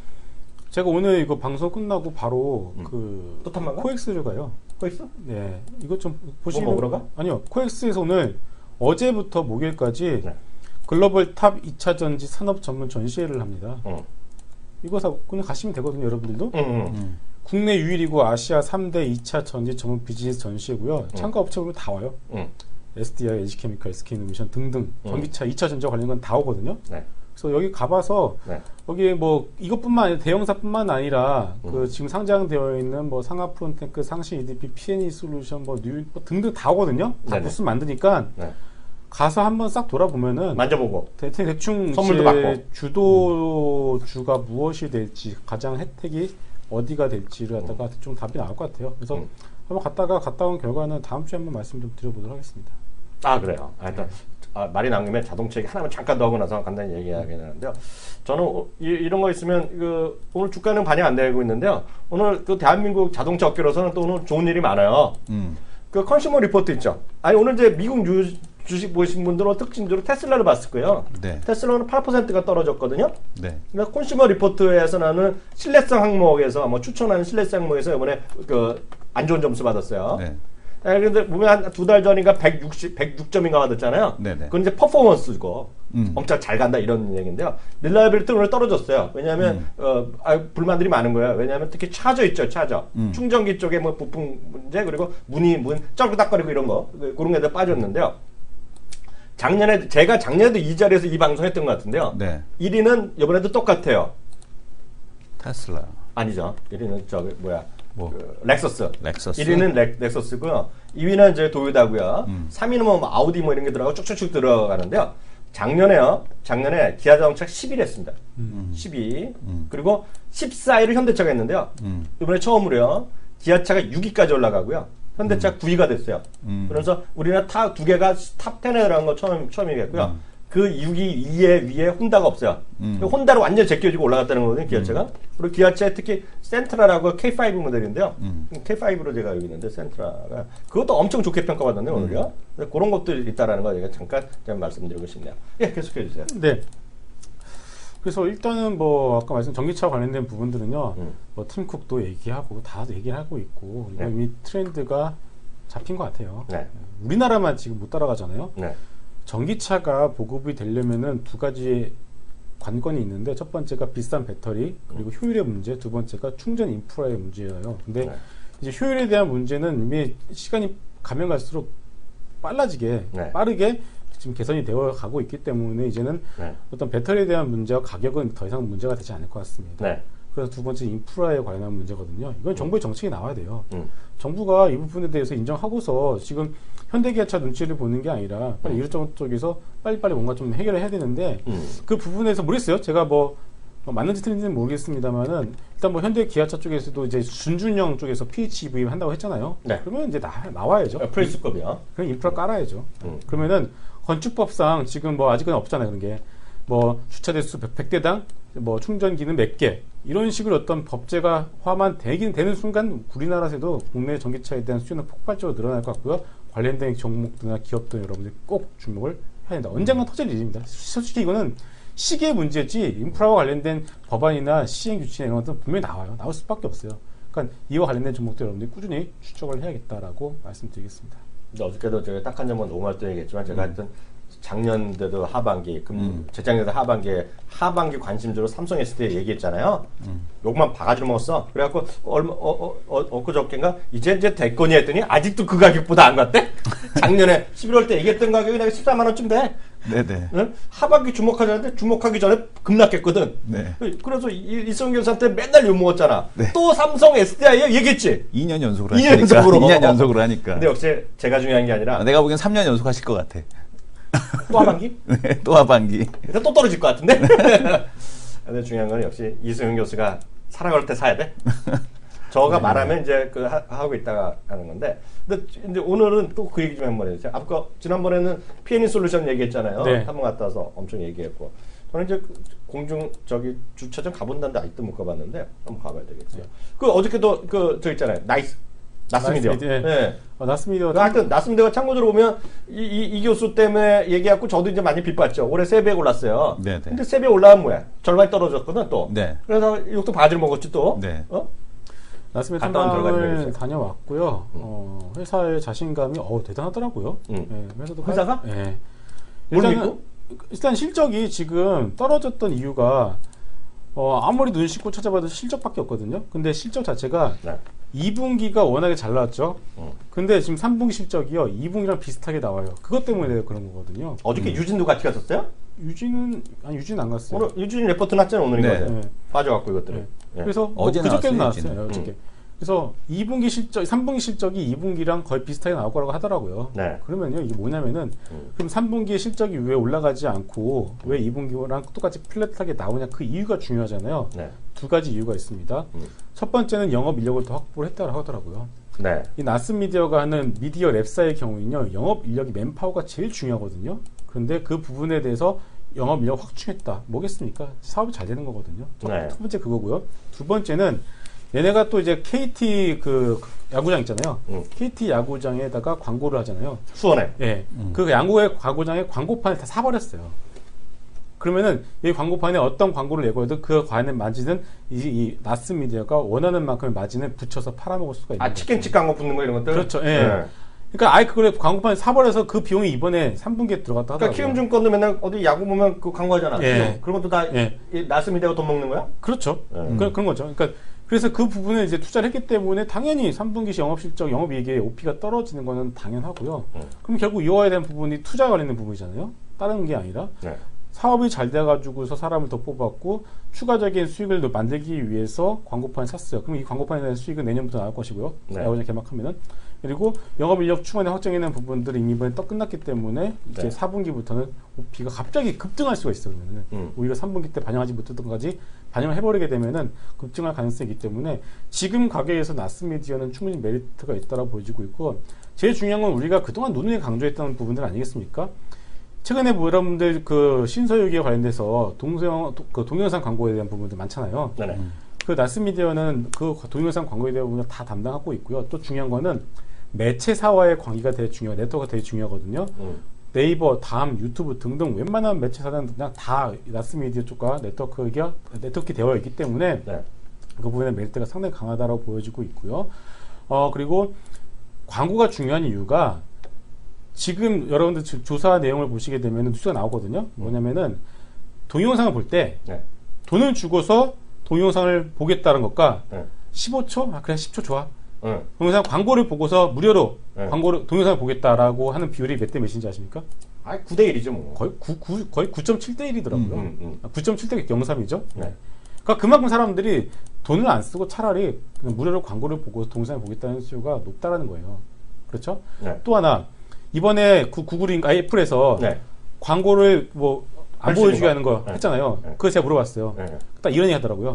제가 오늘 이거 방송 끝나고 바로 음. 그 또 탐방가? 코엑스를 가요. 코엑스? 네, 이거 좀 보시면 뭐 먹으러 가? 아니요, 코엑스에서 오늘 어제부터 목요일까지 네. 글로벌 탑 이 차 전지 산업 전문 전시회를 합니다. 음. 이거 사 그냥 가시면 되거든요, 여러분들도. 음, 음. 음. 국내 유일이고 아시아 삼 대 이 차 전지 전문 비즈니스 전시회고요. 음. 참가 업체 보면 다 와요. 음. 에스디아이, 에이지케미칼, 에스케이노미션 등등 음. 전기차 이 차 전지와 관련 건 다 오거든요. 네. 그래서 여기 가봐서 네. 여기 뭐 이것뿐만 아니라 대형사뿐만 아니라 음. 그 지금 상장되어 있는 뭐 상하 프론테크, 상신 이디피, 피앤이 솔루션, 뭐 뉴 뭐 등등 다 오거든요. 다 네네. 부스 만드니까. 네. 가서 한번 싹 돌아보면은 만져보고 대, 대충 선물도 받고 주도주가 음. 무엇이 될지 가장 혜택이 어디가 될지를 갖다가 음. 좀 답이 나올 것 같아요. 그래서 음. 한번 갔다가 갔다 온 결과는 다음 주에 한번 말씀 좀 드려보도록 하겠습니다. 아 그래요. 아, 일단 아, 말이 나온 김에 자동차 얘기 하나만 잠깐 더 하고 나서 간단히 얘기하게 되는데요. 저는 이, 이런 거 있으면 그 오늘 주가는 반영 안 되고 있는데요. 오늘 그 대한민국 자동차 업계로서는 또 오늘 좋은 일이 많아요. 음. 그 컨슈머 리포트 있죠. 아니 오늘 이제 미국 뉴 주식 보신 분들은 특징적으로 테슬라를 봤을 거예요. 네. 테슬라는 팔 퍼센트가 떨어졌거든요. 네. 그러니까 콘슈머 리포트에서 나는 신뢰성 항목에서 뭐 추천하는 신뢰성 항목에서 이번에 그 안 좋은 점수 받았어요. 네. 그런데 보면 한 두 달 전인가 백육십, 백육 점인가 받았잖아요. 네네. 그건 이제 퍼포먼스고 음. 엄청 잘 간다 이런 얘기인데요. 릴라이빌리티 오늘 떨어졌어요. 왜냐하면 음. 어, 아, 불만들이 많은 거예요. 왜냐하면 특히 차저 있죠, 차저. 음. 충전기 쪽에 뭐 부품 문제 그리고 문이 문 쩔그닥거리고 이런 거 그런 게 다 빠졌는데요. 작년에 제가 작년에도 이 자리에서 이 방송했던 것 같은데요. 네. 일 위는 이번에도 똑같아요. 테슬라. 아니죠. 일 위는 저기 뭐야? 뭐 그, 렉서스. 렉서스. 일 위는 렉, 렉서스고요. 이 위는 이제 도요다고요. 음. 삼 위는 뭐 아우디 뭐 이런 게 들어가고 쭉쭉쭉 들어가는데요. 작년에요. 작년에 기아 자동차 십 위를 했습니다. 음. 십 위. 음. 그리고 십사 위를 현대차가 했는데요. 음. 이번에 처음으로요. 기아차가 육 위까지 올라가고요. 현대차 음. 구 위가 됐어요. 음. 그래서 우리는 타 두 개가 탑 텐에 들어간 거 처음, 처음이겠고요. 음. 그 육 위 이에 위에 혼다가 없어요. 음. 혼다로 완전히 제껴지고 올라갔다는 거거든요, 기아차가. 음. 그리고 기아차에 특히 센트라라고 케이 파이브 모델인데요. 음. 케이 파이브로 제가 여기 있는데, 센트라가. 그것도 엄청 좋게 평가받았네요, 음. 오늘요. 그런 것들이 있다라는 거 제가 잠깐 좀 말씀드리고 싶네요. 예, 계속해 주세요. 네. 그래서 일단은 뭐 아까 말씀 전기차 관련된 부분들은요, 음. 뭐 팀쿡도 얘기하고 다 얘기를 하고 있고 네. 이미 트렌드가 잡힌 것 같아요. 네. 우리나라만 지금 못 따라가잖아요. 네. 전기차가 보급이 되려면은 두 가지 관건이 있는데 첫 번째가 비싼 배터리 그리고 효율의 문제, 두 번째가 충전 인프라의 문제예요. 근데 네. 이제 효율에 대한 문제는 이미 시간이 가면 갈수록 빨라지게 네. 빠르게 지금 개선이 되어 가고 있기 때문에 이제는 네. 어떤 배터리에 대한 문제와 가격은 더 이상 문제가 되지 않을 것 같습니다. 네. 그래서 두 번째 인프라에 관한 문제거든요. 이건 정부의 정책이 나와야 돼요. 음. 정부가 이 부분에 대해서 인정하고서 지금 현대기아차 눈치를 보는 게 아니라 빨리 음. 이쪽 쪽에서 빨리빨리 뭔가 좀 해결을 해야 되는데 음. 그 부분에서 모르겠어요. 제가 뭐 어, 맞는지 틀린지는 모르겠습니다만은 일단 뭐 현대기아차 쪽에서도 이제 준준형 쪽에서 피에이치이브이 한다고 했잖아요. 네. 그러면 이제 나, 나와야죠. 프레스급이요. 그럼 인프라 깔아야죠. 음. 그러면은 건축법상 지금 뭐 아직은 없잖아요. 그런 게 뭐 주차 대수 백 대당 뭐 충전기는 몇 개 이런 식으로 어떤 법제가화만 되긴 되는 순간 우리나라에서도 국내 전기차에 대한 수요는 폭발적으로 늘어날 것 같고요. 관련된 종목들이나 기업들 여러분들이 꼭 주목을 해야 된다. 언젠가 터질 일입니다. 솔직히 이거는 시기의 문제지 인프라와 관련된 법안이나 시행 규칙이나 이런 것들은 분명히 나와요. 나올 수밖에 없어요. 그러니까 이와 관련된 종목들 여러분들이 꾸준히 추적을 해야겠다라고 말씀드리겠습니다. 어저께도 제가 딱 한 점만 녹음할 때 얘기했지만 제가 음. 하여튼 작년에도 하반기, 금, 음. 재작년에도 하반기에 하반기 관심주로 삼성 에스디에 얘기했잖아요. 음. 욕만 바가지로 먹었어. 그래갖고 얼마 어, 어, 어, 엊그저께인가 이제 이제 됐거니 했더니 아직도 그 가격보다 안 갔대. 작년에 십일월 때 얘기했던 가격이 내가 십사만 원쯤 돼. 네네. 응? 하반기 주목하자는데 주목하기 전에 급락했거든. 네. 그래서 이승훈 교수한테 맨날 욕먹었잖아. 네. 또 삼성 에스디아이에 얘기했지. 이 년 연속으로 이 년 하니까. 연속으로. 이 년 연속으로 하니까. 근데 역시 제가 중요한 게 아니라. 내가 보기엔 삼 년 연속 하실 것 같아. 또 하반기? 네, 또 하반기. 또 떨어질 것 같은데? 근데 중요한 건 역시 이승훈 교수가 살아갈 때 사야 돼. 저가 네. 말하면 이제 그 하, 하고 있다가 하는 건데. 근데 이제 오늘은 또 그 얘기 좀 한번 해주세요. 아까 지난번에는 피엔이 솔루션 얘기했잖아요. 네. 한번 갔다 와서 엄청 얘기했고. 저는 이제 공중 저기 주차장 가본다는데 아직도 못 가봤는데 한번 가봐야 되겠어요. 네. 그 어저께도 그 저 있잖아요. 나이스. 나스미디어. 네. 네. 어, 나스미디어. 하여튼 나스미디어가 참고적으로 보면 이, 이, 이 교수 때문에 얘기하고 저도 이제 많이 빗봤죠. 올해 세 배 올랐어요. 네네. 근데 세 배 올라가면 뭐야? 절반이 떨어졌거든 또. 네. 그래서 이것도 바지를 먹었지 또. 네. 어? 나스미디어 탐방을 다녀왔고요. 음. 어, 회사의 자신감이 어 대단하더라고요. 음. 네, 회사도 회사가? 예. 네. 일단 일단 실적이 지금 떨어졌던 이유가 어, 아무리 눈 씻고 찾아봐도 실적밖에 없거든요. 근데 실적 자체가 네. 이 분기가 워낙에 잘 나왔죠. 음. 근데 지금 삼 분기 실적이요. 이 분기랑 비슷하게 나와요. 그것 때문에 그런 거거든요. 어저께 음. 유진도 같이 갔었어요? 유진은 아니 유진 안 갔어요. 오늘 유진 레포트 났잖아요. 오늘 네. 이거. 네. 빠져갖고 이것들은. 네. 네. 그래서 뭐 그저께도 나왔어요. 어저께. 음. 그래서 이 분기 실적, 삼 분기 실적이 이 분기랑 거의 비슷하게 나올 거라고 하더라고요. 네. 그러면요, 이게 뭐냐면은, 음. 그럼 삼 분기의 실적이 왜 올라가지 않고, 왜 이 분기랑 똑같이 플랫하게 나오냐, 그 이유가 중요하잖아요. 네. 두 가지 이유가 있습니다. 음. 첫 번째는 영업 인력을 더 확보를 했다고 하더라고요. 네. 이 나스미디어가 하는 미디어 랩사의 경우는요, 영업 인력이 맨파워가 제일 중요하거든요. 그런데 그 부분에 대해서 영업 인력 확충했다. 뭐겠습니까? 사업이 잘 되는 거거든요. 네. 첫 번째 그거고요. 두 번째는 얘네가 또 이제 케이티 그 야구장 있잖아요. 음. 케이티 야구장에다가 광고를 하잖아요. 수원에. 예. 음. 그 야구의 야구장에 광고판을 다 사버렸어요. 그러면은 이 광고판에 어떤 광고를 내고 해도 그 관에 마진은 이, 이 나스미디어가 원하는 만큼의 마진을 붙여서 팔아먹을 수가 있는 아, 치킨집 광고 붙는 거 이런 것들? 그렇죠. 예. 네. 그러니까 아예 그걸 광고판 사버려서 그 비용이 이번에 삼 분기에 들어갔다 하더라고요. 그러니까 키움증권도 맨날 어디 야구 보면 그 광고하잖아. 예. 그런 것도 다 예. 나스미디어가 돈 먹는 거야? 그렇죠. 예. 음. 그런, 그런 거죠. 그러니까 그래서 그 부분에 이제 투자를 했기 때문에 당연히 삼 분기 시 영업실적, 영업이익에 오피가 떨어지는 거는 당연하고요. 음. 그럼 결국 이어야 되는 부분이 투자 관련된 부분이잖아요. 다른 게 아니라. 네. 사업이 잘 돼가지고서 사람을 더 뽑았고 추가적인 수익을 만들기 위해서 광고판을 샀어요. 그럼 이 광고판에 대한 수익은 내년부터 나올 것이고요. 네. 야구장 개막하면은. 그리고 영업인력 충원에 확정해낸 부분들이 이미 이번에 떡 끝났기 때문에 이제 네. 사 분기부터는 오피가 갑자기 급등할 수가 있어요. 그러면은 음. 우리가 삼 분기 때 반영하지 못했던 것까지 반영을 해버리게 되면은 급증할 가능성이 있기 때문에 지금 가격에서 나스미디어는 충분히 메리트가 있다고 보여지고 있고 제일 중요한 건 우리가 그동안 누누이 강조했던 부분들 아니겠습니까? 최근에 뭐 여러분들 그 신서유기에 관련돼서 동영, 그 동영상 광고에 대한 부분들 많잖아요. 네네. 그 나스미디어는 그 동영상 광고에 대한 부분을 다 담당하고 있고요. 또 중요한 거는 매체사와의 관계가 되게 중요해요. 네트워크가 되게 중요하거든요. 음. 네이버, 다음, 유튜브 등등 웬만한 매체사는 그냥 다 나스미디어 쪽과 네트워크가 네트워크 되어 있기 때문에 네. 그 부분의 메리트가 상당히 강하다고 보여지고 있고요. 어 그리고 광고가 중요한 이유가 지금 여러분들 조사 내용을 보시게 되면 뉴스가 나오거든요. 뭐냐면은 동영상을 볼 때 네. 돈을 주고서 동영상을 보겠다는 것과 네. 십오 초? 아 그래 십 초 좋아. 네. 동영상 광고를 보고서 무료로 네. 광고를 동영상을 보겠다라고 하는 비율이 몇 대 몇인지 아십니까? 아 구 대 일이죠 뭐. 거의 구, 구, 거의 구 점 칠 대 일이더라고요. 음, 음, 음. 구 점 칠 대 영삼이죠. 네. 그러니까 그만큼 사람들이 돈을 안 쓰고 차라리 그냥 무료로 광고를 보고 동영상을 보겠다는 수요가 높다라는 거예요. 그렇죠? 네. 또 하나 이번에 구, 구글인가 애플에서 네. 광고를 뭐 안 보여주게 하는 거 네. 했잖아요. 네. 그거 제가 물어봤어요. 네. 딱 이런 얘기 하더라고요.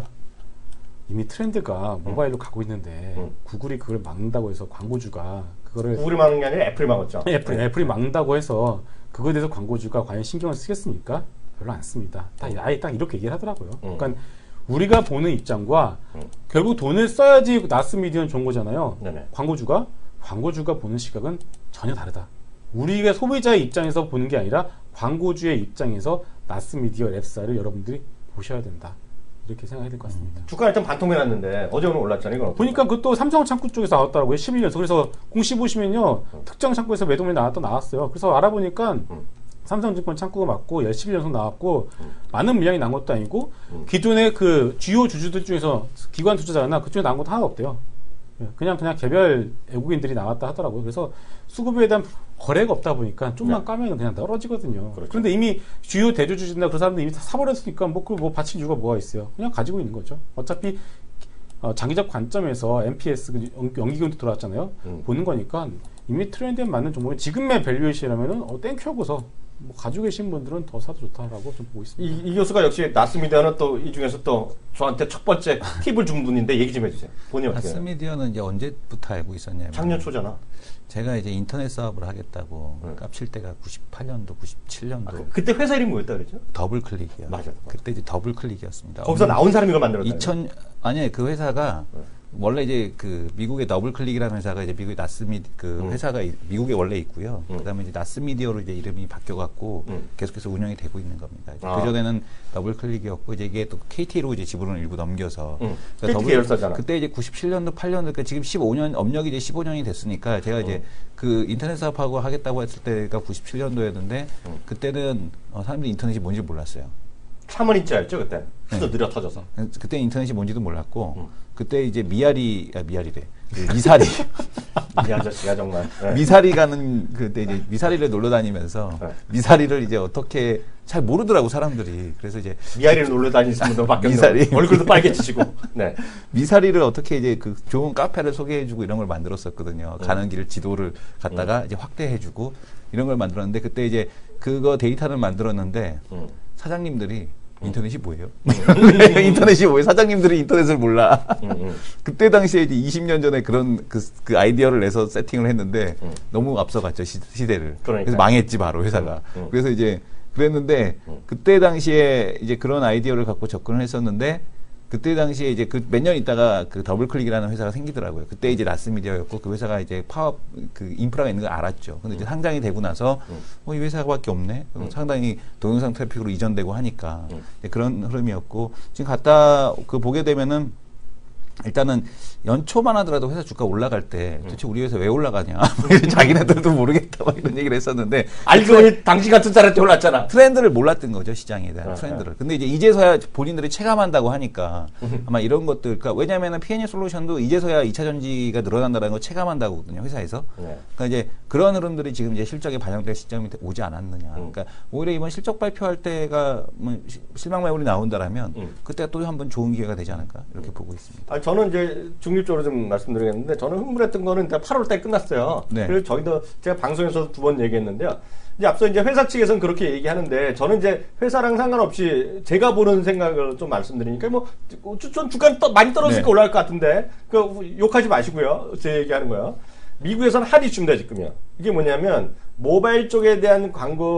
이미 트렌드가 모바일로 음. 가고 있는데 음. 구글이 그걸 막는다고 해서 광고주가 그거를 구글이 막는 게 아니라 애플이 막았죠. 애플, 네. 애플이 막는다고 해서 그거에 대해서 광고주가 과연 신경을 쓰겠습니까? 별로 안 씁니다. 딱, 음. 아예 딱 이렇게 얘기를 하더라고요. 음. 그러니까 우리가 보는 입장과 음. 결국 돈을 써야지 나스미디어는 좋은 거잖아요. 네네. 광고주가 광고주가 보는 시각은 전혀 다르다. 우리가 소비자의 입장에서 보는 게 아니라 광고주의 입장에서 나스미디어 랩사를 여러분들이 보셔야 된다. 이렇게 생각해야 될 것 같습니다. 음. 주가 일단 반토막 났는데 어제 오늘 올랐잖아요. 이건 보니까 그것도 삼성 창구 쪽에서 나왔더라고요. 십일 년서. 그래서 공시 보시면요. 음. 특정 창구에서 매도면이 나왔다 나왔어요. 그래서 알아보니까 음. 삼성증권 창구가 맞고 십일 년서 나왔고 음. 많은 물량이 난 것도 아니고 음. 기존의 그 주요 주주들 중에서 기관 투자자나 그쪽에 나온 것도 하나도 없대요. 그냥 그냥 개별 외국인들이 나왔다 하더라고요. 그래서 수급에 대한 거래가 없다 보니까 좀만 네. 까면 그냥 떨어지거든요. 그렇죠. 그런데 이미 주요 대주주나 그 사람들 이미 다 사버렸으니까 뭐 그 뭐 받칠 이유가 뭐가 있어요? 그냥 가지고 있는 거죠. 어차피 어, 장기적 관점에서 엠피에스 연기금도 들어왔잖아요. 음. 보는 거니까 이미 트렌드에 맞는 종목이 지금의 밸류에이션이라면은 어, 땡큐하고서 뭐 가지고 계신 분들은 더 사도 좋다라고 좀 보고 있습니다. 이, 이 교수가 역시 나스미디어는 또 이 중에서 또 저한테 첫 번째 팁을 준 분인데 얘기 좀 해주세요. 본인 어떻게? 나스미디어는 이제 언제부터 알고 있었냐면 작년 초잖아. 제가 이제 인터넷 사업을 하겠다고 응. 깝칠 때가 구십팔 년도, 구십칠 년도. 아, 그때 회사 이름이 뭐였다 그랬죠? 더블클릭이요. 맞아. 그때 이제 더블클릭이었습니다. 거기서 나온 사람이 이걸 만들었다. 이천 아니 그 회사가 응. 원래 이제 그 미국의 더블클릭이라는 회사가 이제 미국의 나스미 그 음. 회사가 미국에 원래 있고요. 음. 그다음에 이제 나스미디어로 이제 이름이 바뀌어갖고 음. 계속해서 운영이 되고 있는 겁니다. 아. 그 전에는 더블클릭이었고 이제 이게 또 케이티로 이제 지분을 일부 넘겨서 음. 그러니까 더블 계열사잖아. 그때 이제 구십칠 년도, 팔 년도 그러니까 지금 십오 년 업력이 이제 십오 년이 됐으니까 제가 이제 그 인터넷 사업하고 하겠다고 했을 때가 구십칠 년도였는데 음. 그때는 어, 사람들이 인터넷이 뭔지 몰랐어요. 차머니자였죠 그때. 수도 네. 느려 터져서. 그때 인터넷이 뭔지도 몰랐고 음. 그때 이제 미아리 아 미아리래 미사리 이 아저씨가 정말 네. 미사리 가는 그때 이제 미사리를 놀러 다니면서 네. 미사리를 이제 어떻게 잘 모르더라고 사람들이. 그래서 이제 미아리를 놀러 다니는 분도 바뀌었네. 얼굴도 빨개지시고. 네. 미사리를 어떻게 이제 그 좋은 카페를 소개해주고 이런 걸 만들었었거든요. 음. 가는 길 지도를 갖다가 음. 이제 확대해주고 이런 걸 만들었는데 그때 이제 그거 데이터를 만들었는데 음. 사장님들이 인터넷이 뭐예요? 음. 인터넷이 뭐예요? 사장님들이 인터넷을 몰라. 음, 음. 그때 당시에 이제 이십 년 전에 그런 그, 그 아이디어를 내서 세팅을 했는데 음. 너무 앞서갔죠 시, 시대를. 그러니까요. 그래서 망했지 바로 회사가. 음, 음. 그래서 이제 그랬는데 음. 그때 당시에 이제 그런 아이디어를 갖고 접근을 했었는데 그때 당시에 이제 그 몇 년 있다가 그 더블클릭이라는 회사가 생기더라고요. 그때 이제 나스미디어였고 그 회사가 이제 파업 그 인프라가 있는 걸 알았죠. 근데 음. 이제 상장이 되고 나서 음. 어, 이 회사밖에 없네. 음. 상당히 동영상 트래픽으로 이전되고 하니까 음. 그런 흐름이었고 지금 갔다 그 보게 되면은 일단은 연초만 하더라도 회사 주가 올라갈 때 도대체 우리 회사 왜 올라가냐 자기네들도 모르겠다 막 이런 얘기를 했었는데 알고 보니 당신 같은 사람한테 올랐잖아. 트렌드를 몰랐던 거죠, 시장에 대한 아, 트렌드를. 아. 근데 이제 이제서야 본인들이 체감한다고 하니까 아마 이런 것들, 그러니까 왜냐면은 피앤이 솔루션도 이제서야 이 차 전지가 늘어난다는 걸 체감한다고 하거든요, 회사에서. 네. 그러니까 이제 그런 흐름들이 지금 이제 실적에 반영될 시점이 오지 않았느냐. 음. 그러니까 오히려 이번 실적 발표할 때가 뭐 실망 매물이 나온다라면 음. 그때가 또 한 번 좋은 기회가 되지 않을까 이렇게 음. 보고 있습니다. 아, 저는 이제 중립적으로 좀 말씀드리겠는데 저는 흥분했던 거는 팔월 달 끝났어요. 네. 그래서 저희도 제가 방송에서 두 번 얘기했는데요. 이제 앞서 이제 회사 측에서는 그렇게 얘기하는데 저는 이제 회사랑 상관없이 제가 보는 생각을 좀 말씀드리니까 뭐 전 주가 떠, 많이 떨어지니까 네. 올라갈 것 같은데 그 욕하지 마시고요. 제 얘기하는 거요. 미국에서는 한 이슈입니다 지금요. 이게 뭐냐면 모바일 쪽에 대한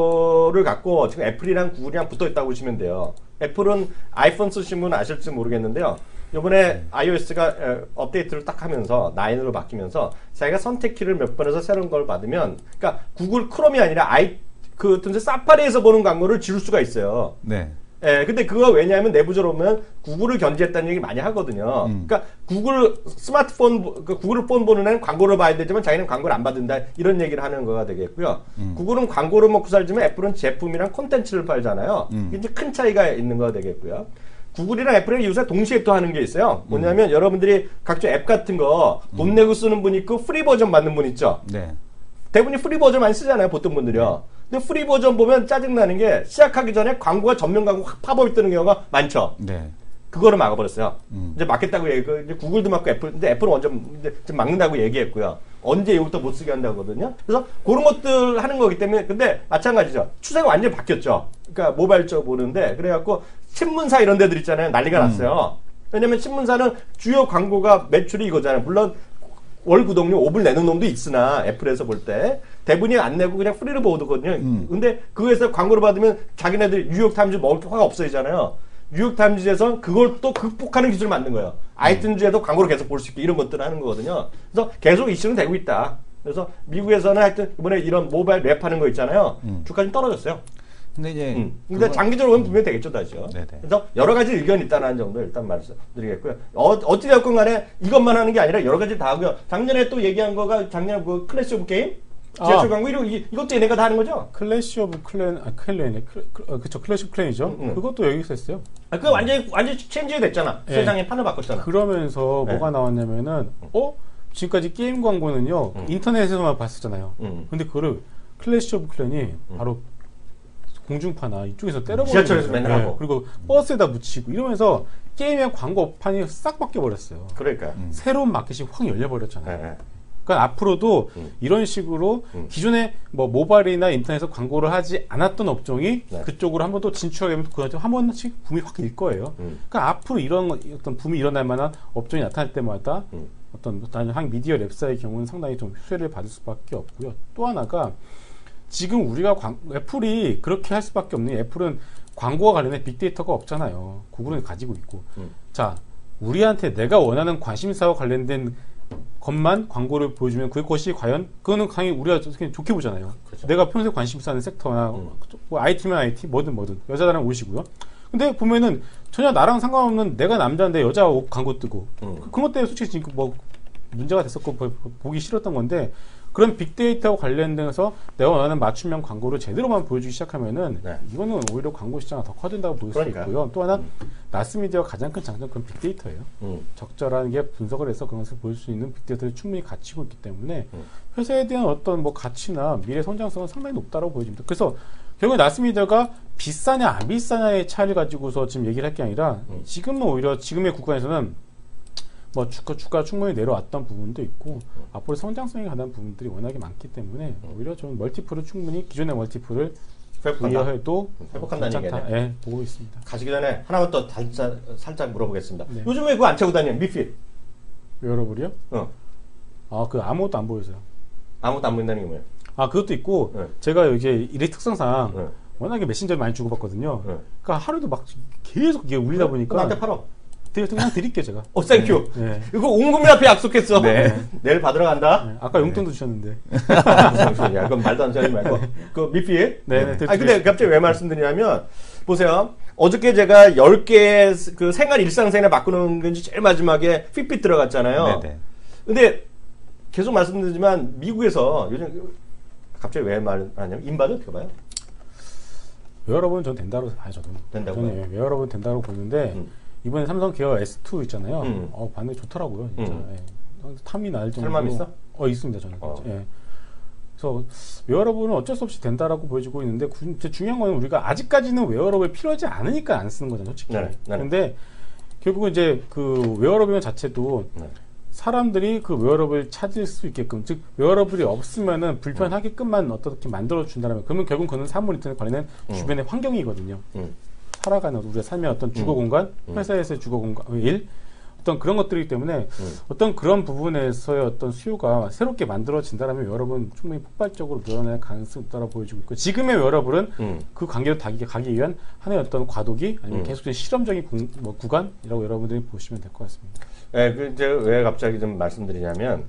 광고를 갖고 지금 애플이랑 구글이랑 붙어 있다고 보시면 돼요. 애플은 아이폰 쓰신 분은 아실지 모르겠는데요. 이번에 iOS가 업데이트를 딱 하면서 나인으로 바뀌면서 자기가 선택키를 몇 번해서 새로운 걸 받으면, 그러니까 구글 크롬이 아니라 아이 그 사파리에서 보는 광고를 지울 수가 있어요. 네. 예, 근데 그거 왜냐하면 내부적으로 보면 구글을 견제했다는 얘기 많이 하거든요. 음. 그러니까 구글 스마트폰, 그 구글 폰 보는 애는 광고를 봐야 되지만 자기는 광고를 안 받는다 이런 얘기를 하는 거가 되겠고요. 음. 구글은 광고를 먹고 살지만 애플은 제품이랑 콘텐츠를 팔잖아요. 음. 이게 큰 차이가 있는 거가 되겠고요. 구글이랑 애플은 요새 동시에 또 하는 게 있어요. 뭐냐면 음. 여러분들이 각종 앱 같은 거 돈 내고 쓰는 분 있고 프리 버전 받는 분 있죠. 네. 대부분이 프리 버전 많이 쓰잖아요. 보통 분들이요. 네. 근데 프리 버전 보면 짜증나는 게 시작하기 전에 광고가 전면 광고 확 팝업이 뜨는 경우가 많죠. 네. 그거를 막아버렸어요. 음. 이제 막겠다고 얘기, 이제 구글도 막고 애플, 근데 애플은 먼저 이제 좀 막는다고 얘기했고요. 언제 이후부터 못 쓰게 한다고 하거든요. 그래서 그런 것들 하는 거기 때문에, 근데 마찬가지죠. 추세가 완전히 바뀌었죠. 그러니까 모바일 쪽 보는데, 그래갖고 신문사 이런 데들 있잖아요. 난리가 음. 났어요. 왜냐면 신문사는 주요 광고가 매출이 이거잖아요. 물론 월 구독료 오 불 내는 놈도 있으나 애플에서 볼 때 대부분이 안 내고 그냥 프리로 보거든요. 음. 근데 그거에서 광고를 받으면 자기네들 뉴욕타임즈 먹을 게 화가 없어지잖아요. 뉴욕타임즈에서 그걸 또 극복하는 기술을 만든 거예요. 아이튠즈에도 광고를 계속 볼 수 있게 이런 것들을 하는 거거든요. 그래서 계속 이슈는 되고 있다. 그래서 미국에서는 하여튼 이번에 이런 모바일 랩하는 거 있잖아요. 음. 주가 좀 떨어졌어요. 근데 이제 음. 근데 그건... 장기적으로 보면 분명히 되겠죠, 다시요. 네네. 그래서 여러 가지 의견이 있다는 정도 일단 말씀드리겠고요. 어, 어찌되었건 간에 이것만 하는 게 아니라 여러 가지 다 하고요. 작년에 또 얘기한 거가 작년에 그 클래시 오브 게임? 지하철 아. 광고 이런 이것도 얘네가 다 하는 거죠? 클래시 오브 클랜, 아, 클랜이, 어, 그쵸, 클래시 오브 클랜이죠. 음, 음. 그것도 여기서 했어요. 아, 그거 완전히, 완전히 체인지가 됐잖아. 네. 세상에 판을 바꿨잖아. 그러면서 네. 뭐가 나왔냐면은, 어? 지금까지 게임 광고는요, 음. 인터넷에서만 봤었잖아요. 음. 근데 그거를 클래시 오브 클랜이 음. 바로 공중파나 이쪽에서 때려버리고 지하철에서 맨날 네. 하고 그리고 버스에다 묻히고 이러면서 게임의 광고판이 싹 바뀌어버렸어요. 그러니까 음. 새로운 마켓이 확 열려버렸잖아요. 네. 그러니까 앞으로도 음. 이런 식으로 음. 기존에 뭐 모바일이나 인터넷에서 광고를 하지 않았던 업종이 네. 그쪽으로 한 번 또 진출하게 되면 그한테 한 번씩 붐이 확 일 거예요. 음. 그러니까 앞으로 이런 어떤 붐이 일어날 만한 업종이 나타날 때마다 음. 어떤 한 미디어 랩사의 경우는 상당히 좀 수혜를 받을 수밖에 없고요. 또 하나가 지금 우리가 광, 애플이 그렇게 할 수밖에 없는 게 애플은 광고와 관련된 빅데이터가 없잖아요. 구글은 가지고 있고. 음. 자, 우리한테 내가 원하는 관심사와 관련된 것만 광고를 보여주면 그것이 과연 그거는 강히 우리가 좋게 보잖아요. 그렇죠. 내가 평소에 관심사 하는 섹터나 음. 뭐 아이티면 아이티 뭐든 뭐든 여자들은 옷이고요. 근데 보면은 전혀 나랑 상관없는 내가 남자인데 여자 옷 광고 뜨고 음. 그, 그것 때문에 솔직히 지금 뭐 문제가 됐었고 보기 싫었던 건데 그런 빅데이터와 관련돼서 내가 원하는 맞춤형 광고를 제대로만 보여주기 시작하면은 네. 이거는 오히려 광고 시장이 더 커진다고 볼 수 있고요. 또 하나 음. 나스미디어가 가장 큰 장점 그건 빅데이터예요. 음. 적절한 게 분석을 해서 그것을 볼 수 있는 빅데이터를 충분히 갖추고 있기 때문에 음. 회사에 대한 어떤 뭐 가치나 미래 성장성은 상당히 높다고 보여집니다. 그래서 결국에 나스미디어가 비싸냐 안 비싸냐의 차이를 가지고서 지금 얘기를 할 게 아니라 음. 지금은 오히려 지금의 구간에서는 뭐 주가, 주가 충분히 내려왔던 부분도 있고 음. 앞으로 성장성이 가는 부분들이 워낙에 많기 때문에 음. 오히려 좀 멀티플을 충분히 기존의 멀티플을 부여해도 회복한다는 얘기네. 예, 보고 있습니다. 가시기 전에 하나만 또 살짝, 살짝 물어보겠습니다. 네. 요즘에 그거 안 차고 다니는 미필 웨어러블이요? 어. 아, 그 아무것도 안 보여서요. 아무것도 안 보인다는 게 뭐예요? 아, 그것도 있고 네. 제가 이제 일의 특성상 네. 워낙에 메신저를 많이 주고받거든요. 네. 그러니까 하루도 막 계속 이게 울리다 네. 보니까 나한테 팔어. 그냥 드릴게요 제가. 어, 땡큐. 네. 이거 온금이 앞에 약속했어. 네. 내일 받으러 간다. 네. 아까 용돈도 네. 주셨는데. 무슨 소리야? 그건 말도 안 되지 말고. 그 미피? 네. 네. 아 근데 갑자기 왜 말씀드리냐면 보세요. 어저께 제가 열 개의 그 생활 일상생활 바꾸는 건지 제일 마지막에 핏빗 들어갔잖아요. 네네. 근데 계속 말씀드리지만 미국에서 요즘 갑자기 왜 말하냐면 인바디 어떻게 봐요? 웨어러블은 전 된다고 봐요. 저도. 된다고요? 저는 웨어러블은 된다고 보는데 음. 이번에 삼성 기어 에스 투 있잖아요. 음. 어, 반응이 좋더라고요. 진짜. 음. 예. 탐이 날 정도로. 설마 있어? 어, 있습니다. 저는. 어. 예. 그래서 웨어러블은 어쩔 수 없이 된다라고 보여지고 있는데 구, 중요한 건 우리가 아직까지는 웨어러블 필요하지 않으니까 안 쓰는 거잖아요. 솔직히. 네, 네. 근데 결국은 이제 그 웨어러블 자체도 네. 사람들이 그 웨어러블을 찾을 수 있게끔, 즉 웨어러블이 없으면은 불편하게끔만 어떻게 만들어 준다면, 그러면 결국 그는 사물 인터넷 관련된 음. 주변의 환경이거든요. 음. 살아가는 우리가 삶의 어떤 주거 공간, 음. 회사에서의 주거 공간, 일, 어떤 그런 것들이기 때문에 음. 어떤 그런 부분에서의 어떤 수요가 새롭게 만들어진다면 웨어러블은 충분히 폭발적으로 늘어날 가능성이 있다고 보여지고 있고, 지금의 웨어러블은 음. 그 관계로 가기, 가기 위한 하나의 어떤 과도기 아니면 음. 계속적인 실험적인 구, 뭐 구간이라고 여러분들이 보시면 될 것 같습니다. 네, 그 이제 왜 갑자기 좀 말씀드리냐면,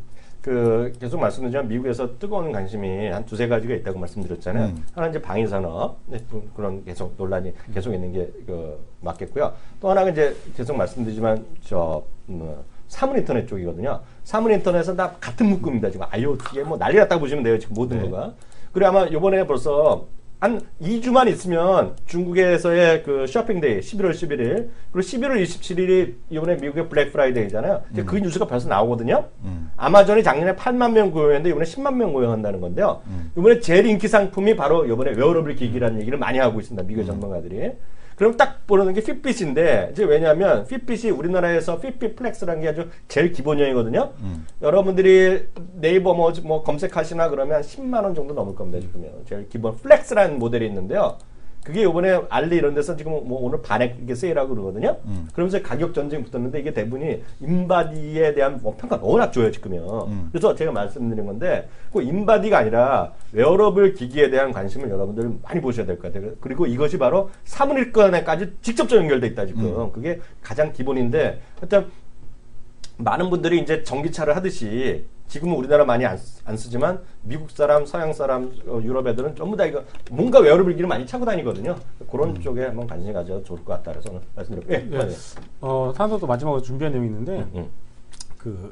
그 계속 말씀드리자면 미국에서 뜨거운 관심이 한 두세 가지가 있다고 말씀드렸잖아요. 음. 하나 이제 방위 산업, 네, 그런 계속 논란이 계속 있는 게 그 맞겠고요. 또 하나가 이제 계속 말씀드리지만 저 음, 사물 인터넷 쪽이거든요. 사물 인터넷은 다 같은 묶음입니다. 지금 아이오티에 뭐 난리 났다고 보시면 돼요. 지금 모든 네. 거가. 그리고 아마 요번에 벌써 한 이 주만 있으면 중국에서의 그 쇼핑데이 십일월 십일일, 그리고 십일월 이십칠일이 이번에 미국의 블랙 프라이데이잖아요. 음. 그 뉴스가 벌써 나오거든요. 음. 아마존이 작년에 팔만 명 고용했는데 이번에 십만 명 고용한다는 건데요. 음. 이번에 제일 인기 상품이 바로 이번에 웨어러블 기기라는 얘기를 많이 하고 있습니다. 미국 음. 전문가들이. 그럼 딱 보는 게 핏빗인데, 이제 왜냐하면 핏빗이 우리나라에서 핏빗 플렉스라는 게 아주 제일 기본형이거든요. 음. 여러분들이 네이버 뭐, 뭐 검색하시나 그러면 십만 원 정도 넘을 겁니다. 지금요. 제일 기본 플렉스라는 모델이 있는데요. 그게 이번에 알리 이런 데서 지금 뭐 오늘 반액 이렇게 세일하고 그러거든요. 음. 그러면서 가격 전쟁이 붙었는데 이게 대부분이 인바디에 대한 뭐 평가가 너무 낮줘요, 지금요. 음. 그래서 제가 말씀드린 건데, 그 인바디가 아니라 웨어러블 기기에 대한 관심을 여러분들 많이 보셔야 될 것 같아요. 그리고 이것이 바로 사물일권에까지 직접적으로 연결돼 있다, 지금. 음. 그게 가장 기본인데, 하여튼 많은 분들이 이제 전기차를 하듯이 지금은 우리나라 많이 안, 안 쓰지만 미국 사람, 서양 사람, 어, 유럽 애들은 전부 다 이거 뭔가 웨어러블 기기를 많이 차고 다니거든요. 그런 음. 쪽에 한번 관심을 가져도 좋을 것 같다. 그래서 말씀드렸고. 예, 네. 어, 산소도 마지막으로 준비한 내용이 있는데, 음, 음. 그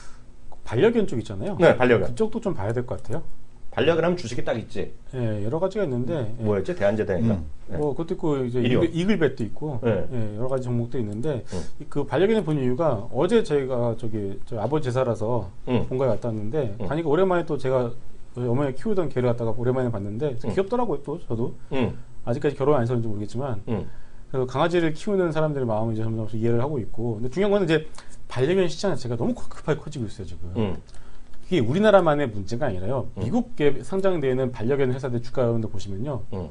반려견 쪽 있잖아요. 네, 반려견. 그쪽도 좀 봐야 될 것 같아요. 반려견 하면 주식이 딱 있지. 예, 여러 가지가 있는데. 음, 뭐였지? 대한제다인가? 음. 네. 뭐, 그것도 있고, 이제 이글, 이글벳도 있고, 네. 예, 여러 가지 종목도 있는데, 음. 그 반려견을 본 이유가 어제 저희가 저기, 저희 아버지 제사라서 음. 본가에 갔다 왔는데, 음. 가니까 오랜만에 또 제가 어머니가 키우던 개를 갖다가 오랜만에 봤는데, 음. 귀엽더라고요, 또, 저도. 음. 아직까지 결혼 안 했었는지 모르겠지만, 음. 그래서 강아지를 키우는 사람들의 마음을 이제 점점 이해를 하고 있고, 근데 중요한 건 이제 반려견 시장 자체가 너무 급하게 커지고 있어요, 지금. 음. 이게 우리나라만의 문제가 아니라요. 음. 미국에 상장되어 있는 반려견 회사들 주가 여러분들 보시면요. 음.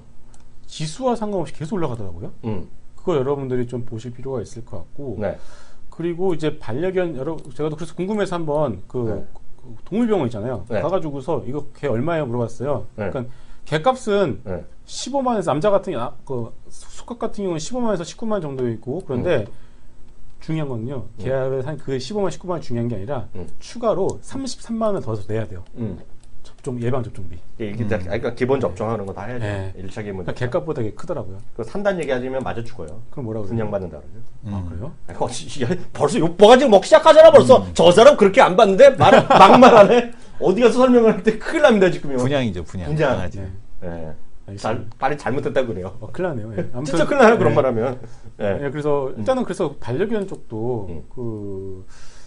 지수와 상관없이 계속 올라가더라고요. 음. 그거 여러분들이 좀 보실 필요가 있을 것 같고. 네. 그리고 이제 반려견, 여러, 제가 그래서 궁금해서 한번 그, 네. 그 동물병원 있잖아요. 네. 가가지고서 이거 개 얼마예요 물어봤어요. 네. 그러니까 개값은 네. 십오만 원에서 남자 같은 아, 그 수컷 같은 경우는 십오만 원에서 십구만 원 정도 있고 그런데 음. 중요한 건요. 계약을 한 그 십오만 원, 십구만 원 중요한 게 아니라 음. 추가로 삼십삼만 원을 더 내야 돼요. 음. 접종 예방 접종비. 이게 음. 그러니까 기본 접종하는 거 다 해야죠. 네. 일 차 기본. 그러니까 개값보다 되게 크더라고요. 그 산다는 얘기 하시면 맞아 죽어요. 그럼 뭐라고? 분양 받는다 그러죠. 음. 아 그래요? 어, 벌써 욕보가 지금 먹기 시작하잖아 벌써. 음. 저 사람 그렇게 안 받는데 말 막말하네. 어디 가서 설명을 할 때 큰일 납니다 지금요. 분양이죠 분양. 분양. 네. 네. 잘, 말이 잘못됐다 그래요. 어, 큰일 나네요. 예. 아무튼, 진짜 큰일 나요, 네. 그런 말 하면. 예. 네, 그래서, 일단은 그래서 반려견 쪽도, 음. 그,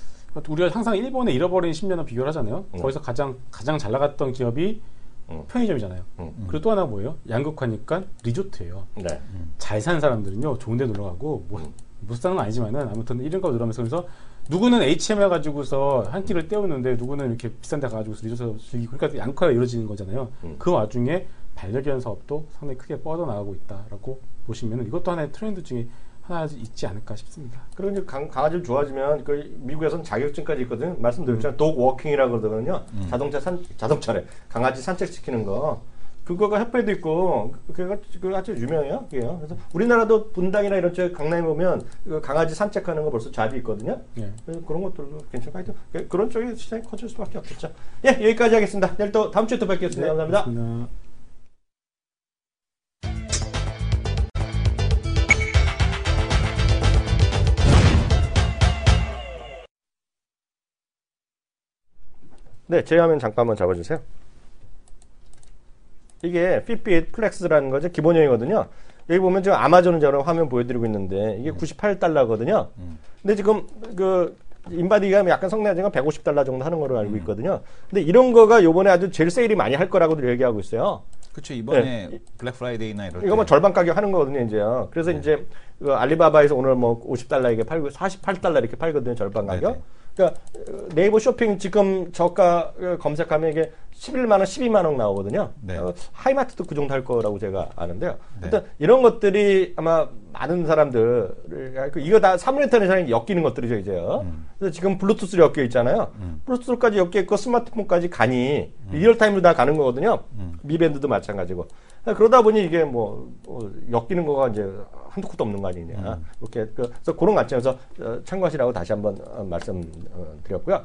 우리가 항상 일본의 잃어버린 십 년을 비교를 하잖아요. 음. 거기서 가장, 가장 잘 나갔던 기업이 음. 편의점이잖아요. 음. 그리고 또 하나 뭐예요? 양극화니까 리조트예요. 네. 잘 사는 사람들은요, 좋은 데 놀러 가고, 뭐, 음. 못 사는 건 아니지만은, 아무튼 이름값 늘어나면서, 그래서 누구는 에이치엠 해가지고서 한 끼를 때우는데, 누구는 이렇게 비싼 데 가가지고서 리조트 즐기고, 그러니까 양극화가 이루어지는 거잖아요. 음. 그 와중에, 반려견 사업도 상당히 크게 뻗어나가고 있다라고 보시면 이것도 하나의 트렌드 중에 하나 있지 않을까 싶습니다. 그리고 이제 강, 강아지를 좋아하시면 그 미국에서는 자격증까지 있거든요. 말씀드렸잖아요. 음. 독 워킹이라고 그러거든요. 음. 자동차 산 자동차래 강아지 산책시키는 거 그거가 협회도 있고 그가 그 아주 유명해요. 그게요. 그래서 우리나라도 분당이나 이런 쪽 강남에 보면 그 강아지 산책하는 거 벌써 잡이 있거든요. 예. 그래서 그런 것들도 괜찮고 하여튼 그런 쪽에 시장이 커질 수밖에 없겠죠. 예, 여기까지 하겠습니다. 내일 또 다음 주에 또 뵙겠습니다. 네, 감사합니다. 고맙습니다. 네, 제 화면 잠깐만 잡아주세요. 이게 핏빗 플렉스라는 거죠. 기본형이거든요. 여기 보면 지금 아마존은 저런 화면 보여드리고 있는데 이게 구십팔 달러거든요. 음. 근데 지금 그 인바디가 약간 성능이 백오십 달러 정도 하는 걸로 알고 있거든요. 근데 이런 거가 요번에 아주 제일 세일이 많이 할 거라고 얘기하고 있어요. 그렇죠. 이번에 네. 블랙 프라이데이나 이럴 때 이거 뭐 절반 가격 하는 거거든요, 이제요. 그래서 네. 이제 그 알리바바에서 오늘 뭐 오십 달러 이게 팔고 사십팔 달러 이렇게 팔거든요, 절반 가격. 네네. 그러니까 네이버 쇼핑 지금 저가 검색하면 이게 십일만 원, 십이만 원 나오거든요. 네. 어, 하이마트도 그 정도 할 거라고 제가 아는데요. 네. 일단 이런 것들이 아마 많은 사람들 이거 다 사물인터넷이랑 엮이는 것들이죠, 이제요. 음. 그래서 지금 블루투스로 엮여 있잖아요. 음. 블루투스까지 엮여 있고 스마트폰까지 가니 음. 리얼타임으로 다 가는 거거든요. 음. 미밴드도 마찬가지고. 그러다 보니 이게 뭐, 뭐 엮이는 거가 이제 한두 푼도 없는 거 아니냐. 음. 이렇게 그래서 그런 관점에서 어, 참고하시라고 다시 한번 어, 말씀드렸고요.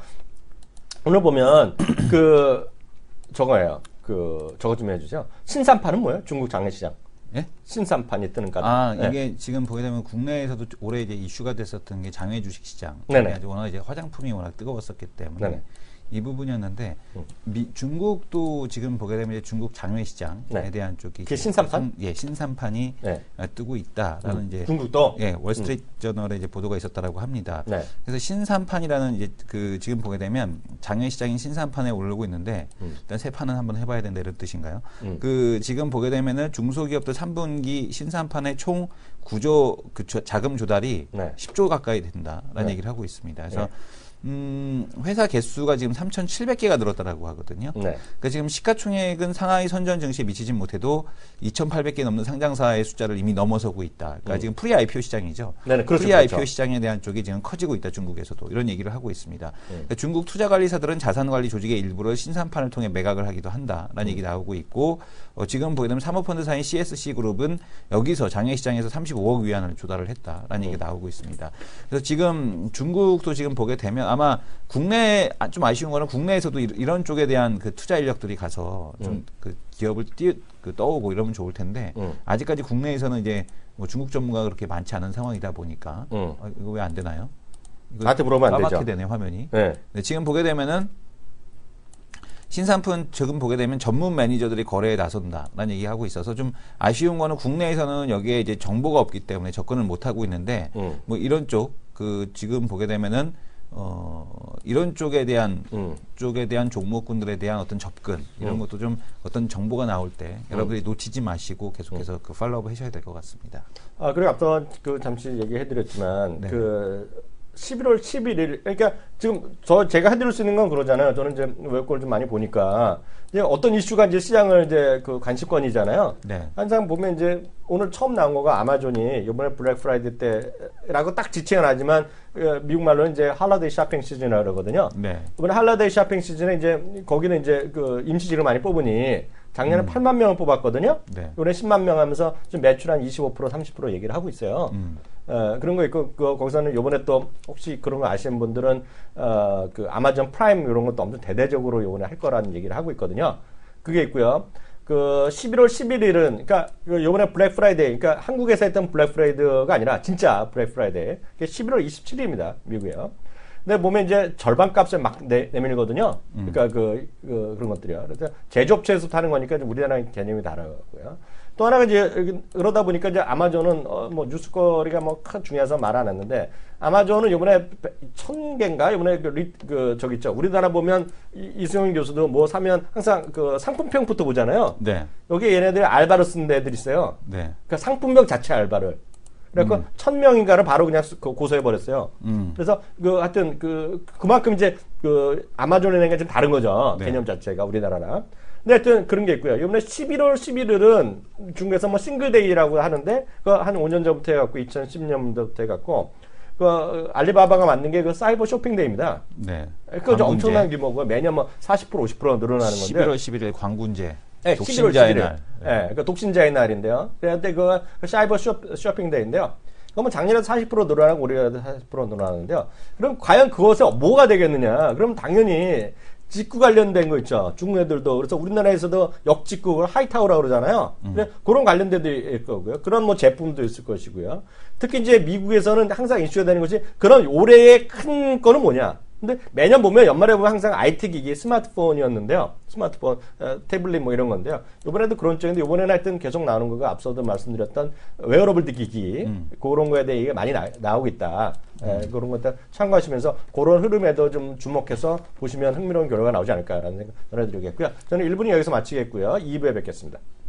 오늘 보면 그 저거예요. 그 저거 좀 해주세요. 신산판은 뭐예요? 중국 장외시장. 예? 신산판이 뜨는 까닭. 아, 이게 네. 지금 보게 되면 국내에서도 올해 이제 이슈가 됐었던 게 장외 주식시장. 네네. 워낙 이제 화장품이 워낙 뜨거웠었기 때문에. 네네. 이 부분이었는데 음. 미, 중국도 지금 보게 되면 이제 중국 장외 시장에 네. 대한 쪽이 그 신산판, 예, 신산판이 네. 뜨고 있다라는 음. 이제 중국도 예, 월스트리트 음. 저널에 이제 보도가 있었다라고 합니다. 네. 그래서 신산판이라는 이제 그 지금 보게 되면 장외 시장인 신산판에 오르고 있는데 음. 일단 세 판은 한번 해봐야 된다 이런 뜻인가요? 음. 그 지금 보게 되면은 중소기업들 삼 분기 신산판의 총 구조 그 조, 자금 조달이 네. 십조 가까이 된다라는 네. 얘기를 하고 있습니다. 그래서 네. 음, 회사 개수가 지금 삼천칠백 개가 늘었다라고 하거든요. 네. 그러니까 지금 시가총액은 상하이 선전 증시에 미치진 못해도 이천팔백 개 넘는 상장사의 숫자를 이미 넘어서고 있다. 그러니까 음. 지금 프리 아이피오 시장이죠. 네네, 그렇죠, 프리 아이피오 그렇죠. 시장에 대한 쪽이 지금 커지고 있다. 중국에서도 이런 얘기를 하고 있습니다. 음. 그러니까 중국 투자관리사들은 자산관리 조직의 일부를 신산판을 통해 매각을 하기도 한다라는 음. 얘기 나오고 있고 어, 지금 보게 되면 사모펀드사인 씨에스씨 그룹은 여기서 장외시장에서 삼십오억 위안을 조달을 했다라는 음. 얘기가 나오고 있습니다. 그래서 지금 중국도 지금 보게 되면 아마 국내 좀 아쉬운 거는 국내에서도 이런 쪽에 대한 그 투자 인력들이 가서 좀 그 음. 기업을 띄, 그 떠오고 이러면 좋을 텐데 음. 아직까지 국내에서는 이제 뭐 중국 전문가가 그렇게 많지 않은 상황이다 보니까 음. 어, 이거 왜 안 되나요? 이거 나한테 물어보면 안 되죠. 까맣게 되네 화면이. 네. 네, 지금 보게 되면은 신산품 지금 보게 되면 전문 매니저들이 거래에 나선다라는 얘기하고 있어서 좀 아쉬운 거는 국내에서는 여기에 이제 정보가 없기 때문에 접근을 못 하고 있는데 음. 뭐 이런 쪽 그 지금 보게 되면은 어, 이런 쪽에 대한, 음. 쪽에 대한 종목군들에 대한 어떤 접근, 이런 음. 것도 좀 어떤 정보가 나올 때 음. 여러분들이 놓치지 마시고 계속해서 음. 그 팔로우업 하셔야 될 것 같습니다. 아, 그리고 앞서 그 잠시 얘기해드렸지만, 네. 그 십일월 십일일, 그러니까 지금 저 제가 해드릴 수 있는 건 그러잖아요. 저는 이제 외국을 좀 많이 보니까, 이제 어떤 이슈가 이제 시장을 이제 그 관심권이잖아요. 네. 항상 보면 이제 오늘 처음 나온 거가 아마존이 이번에 블랙 프라이데이 때라고 딱 지칭은 하지만 미국 말로는 이제 할러데이 쇼핑 시즌이라고 그러거든요. 네. 이번에 할러데이 쇼핑 시즌에 이제 거기는 이제 그 임시직을 많이 뽑으니 작년에 음. 팔만 명을 뽑았거든요. 네. 이번에 십만 명 하면서 좀 매출 한 이십오 퍼센트, 삼십 퍼센트 얘기를 하고 있어요. 음. 어, 그런 거 있고, 그, 거기서는 요번에 또, 혹시 그런 거 아시는 분들은, 어, 그, 아마존 프라임 이런 것도 엄청 대대적으로 요번에 할 거라는 얘기를 하고 있거든요. 그게 있고요. 그, 십일월 십일일은, 그니까, 요번에 블랙 프라이데이, 그니까 한국에서 했던 블랙 프라이데이가 아니라, 진짜 블랙 프라이데이. 그게 십일월 이십칠일입니다. 미국에요. 근데 보면 이제 절반 값을 막 내, 내밀거든요. 음. 그러니까 그, 그, 그런 것들이요. 그래서 제조업체에서 타는 거니까 우리나라랑 개념이 다르고요. 또 하나가 이제 그러다 보니까 이제 아마존은 어 뭐 뉴스거리가 뭐 큰 중요해서 말 안 했는데 아마존은 이번에 천 개인가 이번에 그, 리, 그 저기 있죠. 우리나라 보면 이승용 교수도 뭐 사면 항상 그 상품평부터 보잖아요. 네. 여기 얘네들 알바를 쓰는 애들 있어요. 네. 그러니까 상품명 자체 알바를. 그래서 음. 천 명인가를 바로 그냥 고소해 버렸어요. 음. 그래서 그 하여튼 그 그만큼 이제 그 아마존이라는 게 좀 다른 거죠. 네. 개념 자체가 우리나라랑. 근데 하여튼 그런 게 있고요. 이번에 십일월 십일일은 중국에서 뭐 싱글데이라고 하는데 그 한 오 년 전부터 해갖고 이천십 년부터 해갖고 그 알리바바가 만든 게 그 사이버 쇼핑데이입니다. 네. 그거 엄청난 규모고 매년 뭐 사십 퍼센트, 오십 퍼센트 늘어나는 건데. 십일월 십일일 광군제. 네, 독신자의 날. 네, 그러니까 독신자의 날인데요. 그런데 그 사이버 쇼, 쇼핑데이인데요. 그러면 작년에 사십 퍼센트 늘어나고 올해 사십 퍼센트 늘어나는데요. 그럼 과연 그것에 뭐가 되겠느냐? 그럼 당연히 직구 관련된 거 있죠. 중국 애들도. 그래서 우리나라에서도 역직구, 하이타워라고 그러잖아요. 음. 그런 관련된 데 있을 거고요. 그런 뭐 제품도 있을 것이고요. 특히 이제 미국에서는 항상 이슈가 되는 것이 그런 올해의 큰 거는 뭐냐? 근데 매년 보면 연말에 보면 항상 아이티 기기, 스마트폰이었는데요. 스마트폰, 어, 태블릿 뭐 이런 건데요. 이번에도 그런 쪽인데 이번에는 하여튼 계속 나오는 거가 앞서도 말씀드렸던 웨어러블 기기 음. 그런 거에 대해 얘기가 많이 나, 나오고 있다. 음. 에, 그런 것들 참고하시면서 그런 흐름에도 좀 주목해서 보시면 흥미로운 결과가 나오지 않을까라는 생각 전해드리겠고요. 저는 일 부는 여기서 마치겠고요. 이 부에 뵙겠습니다.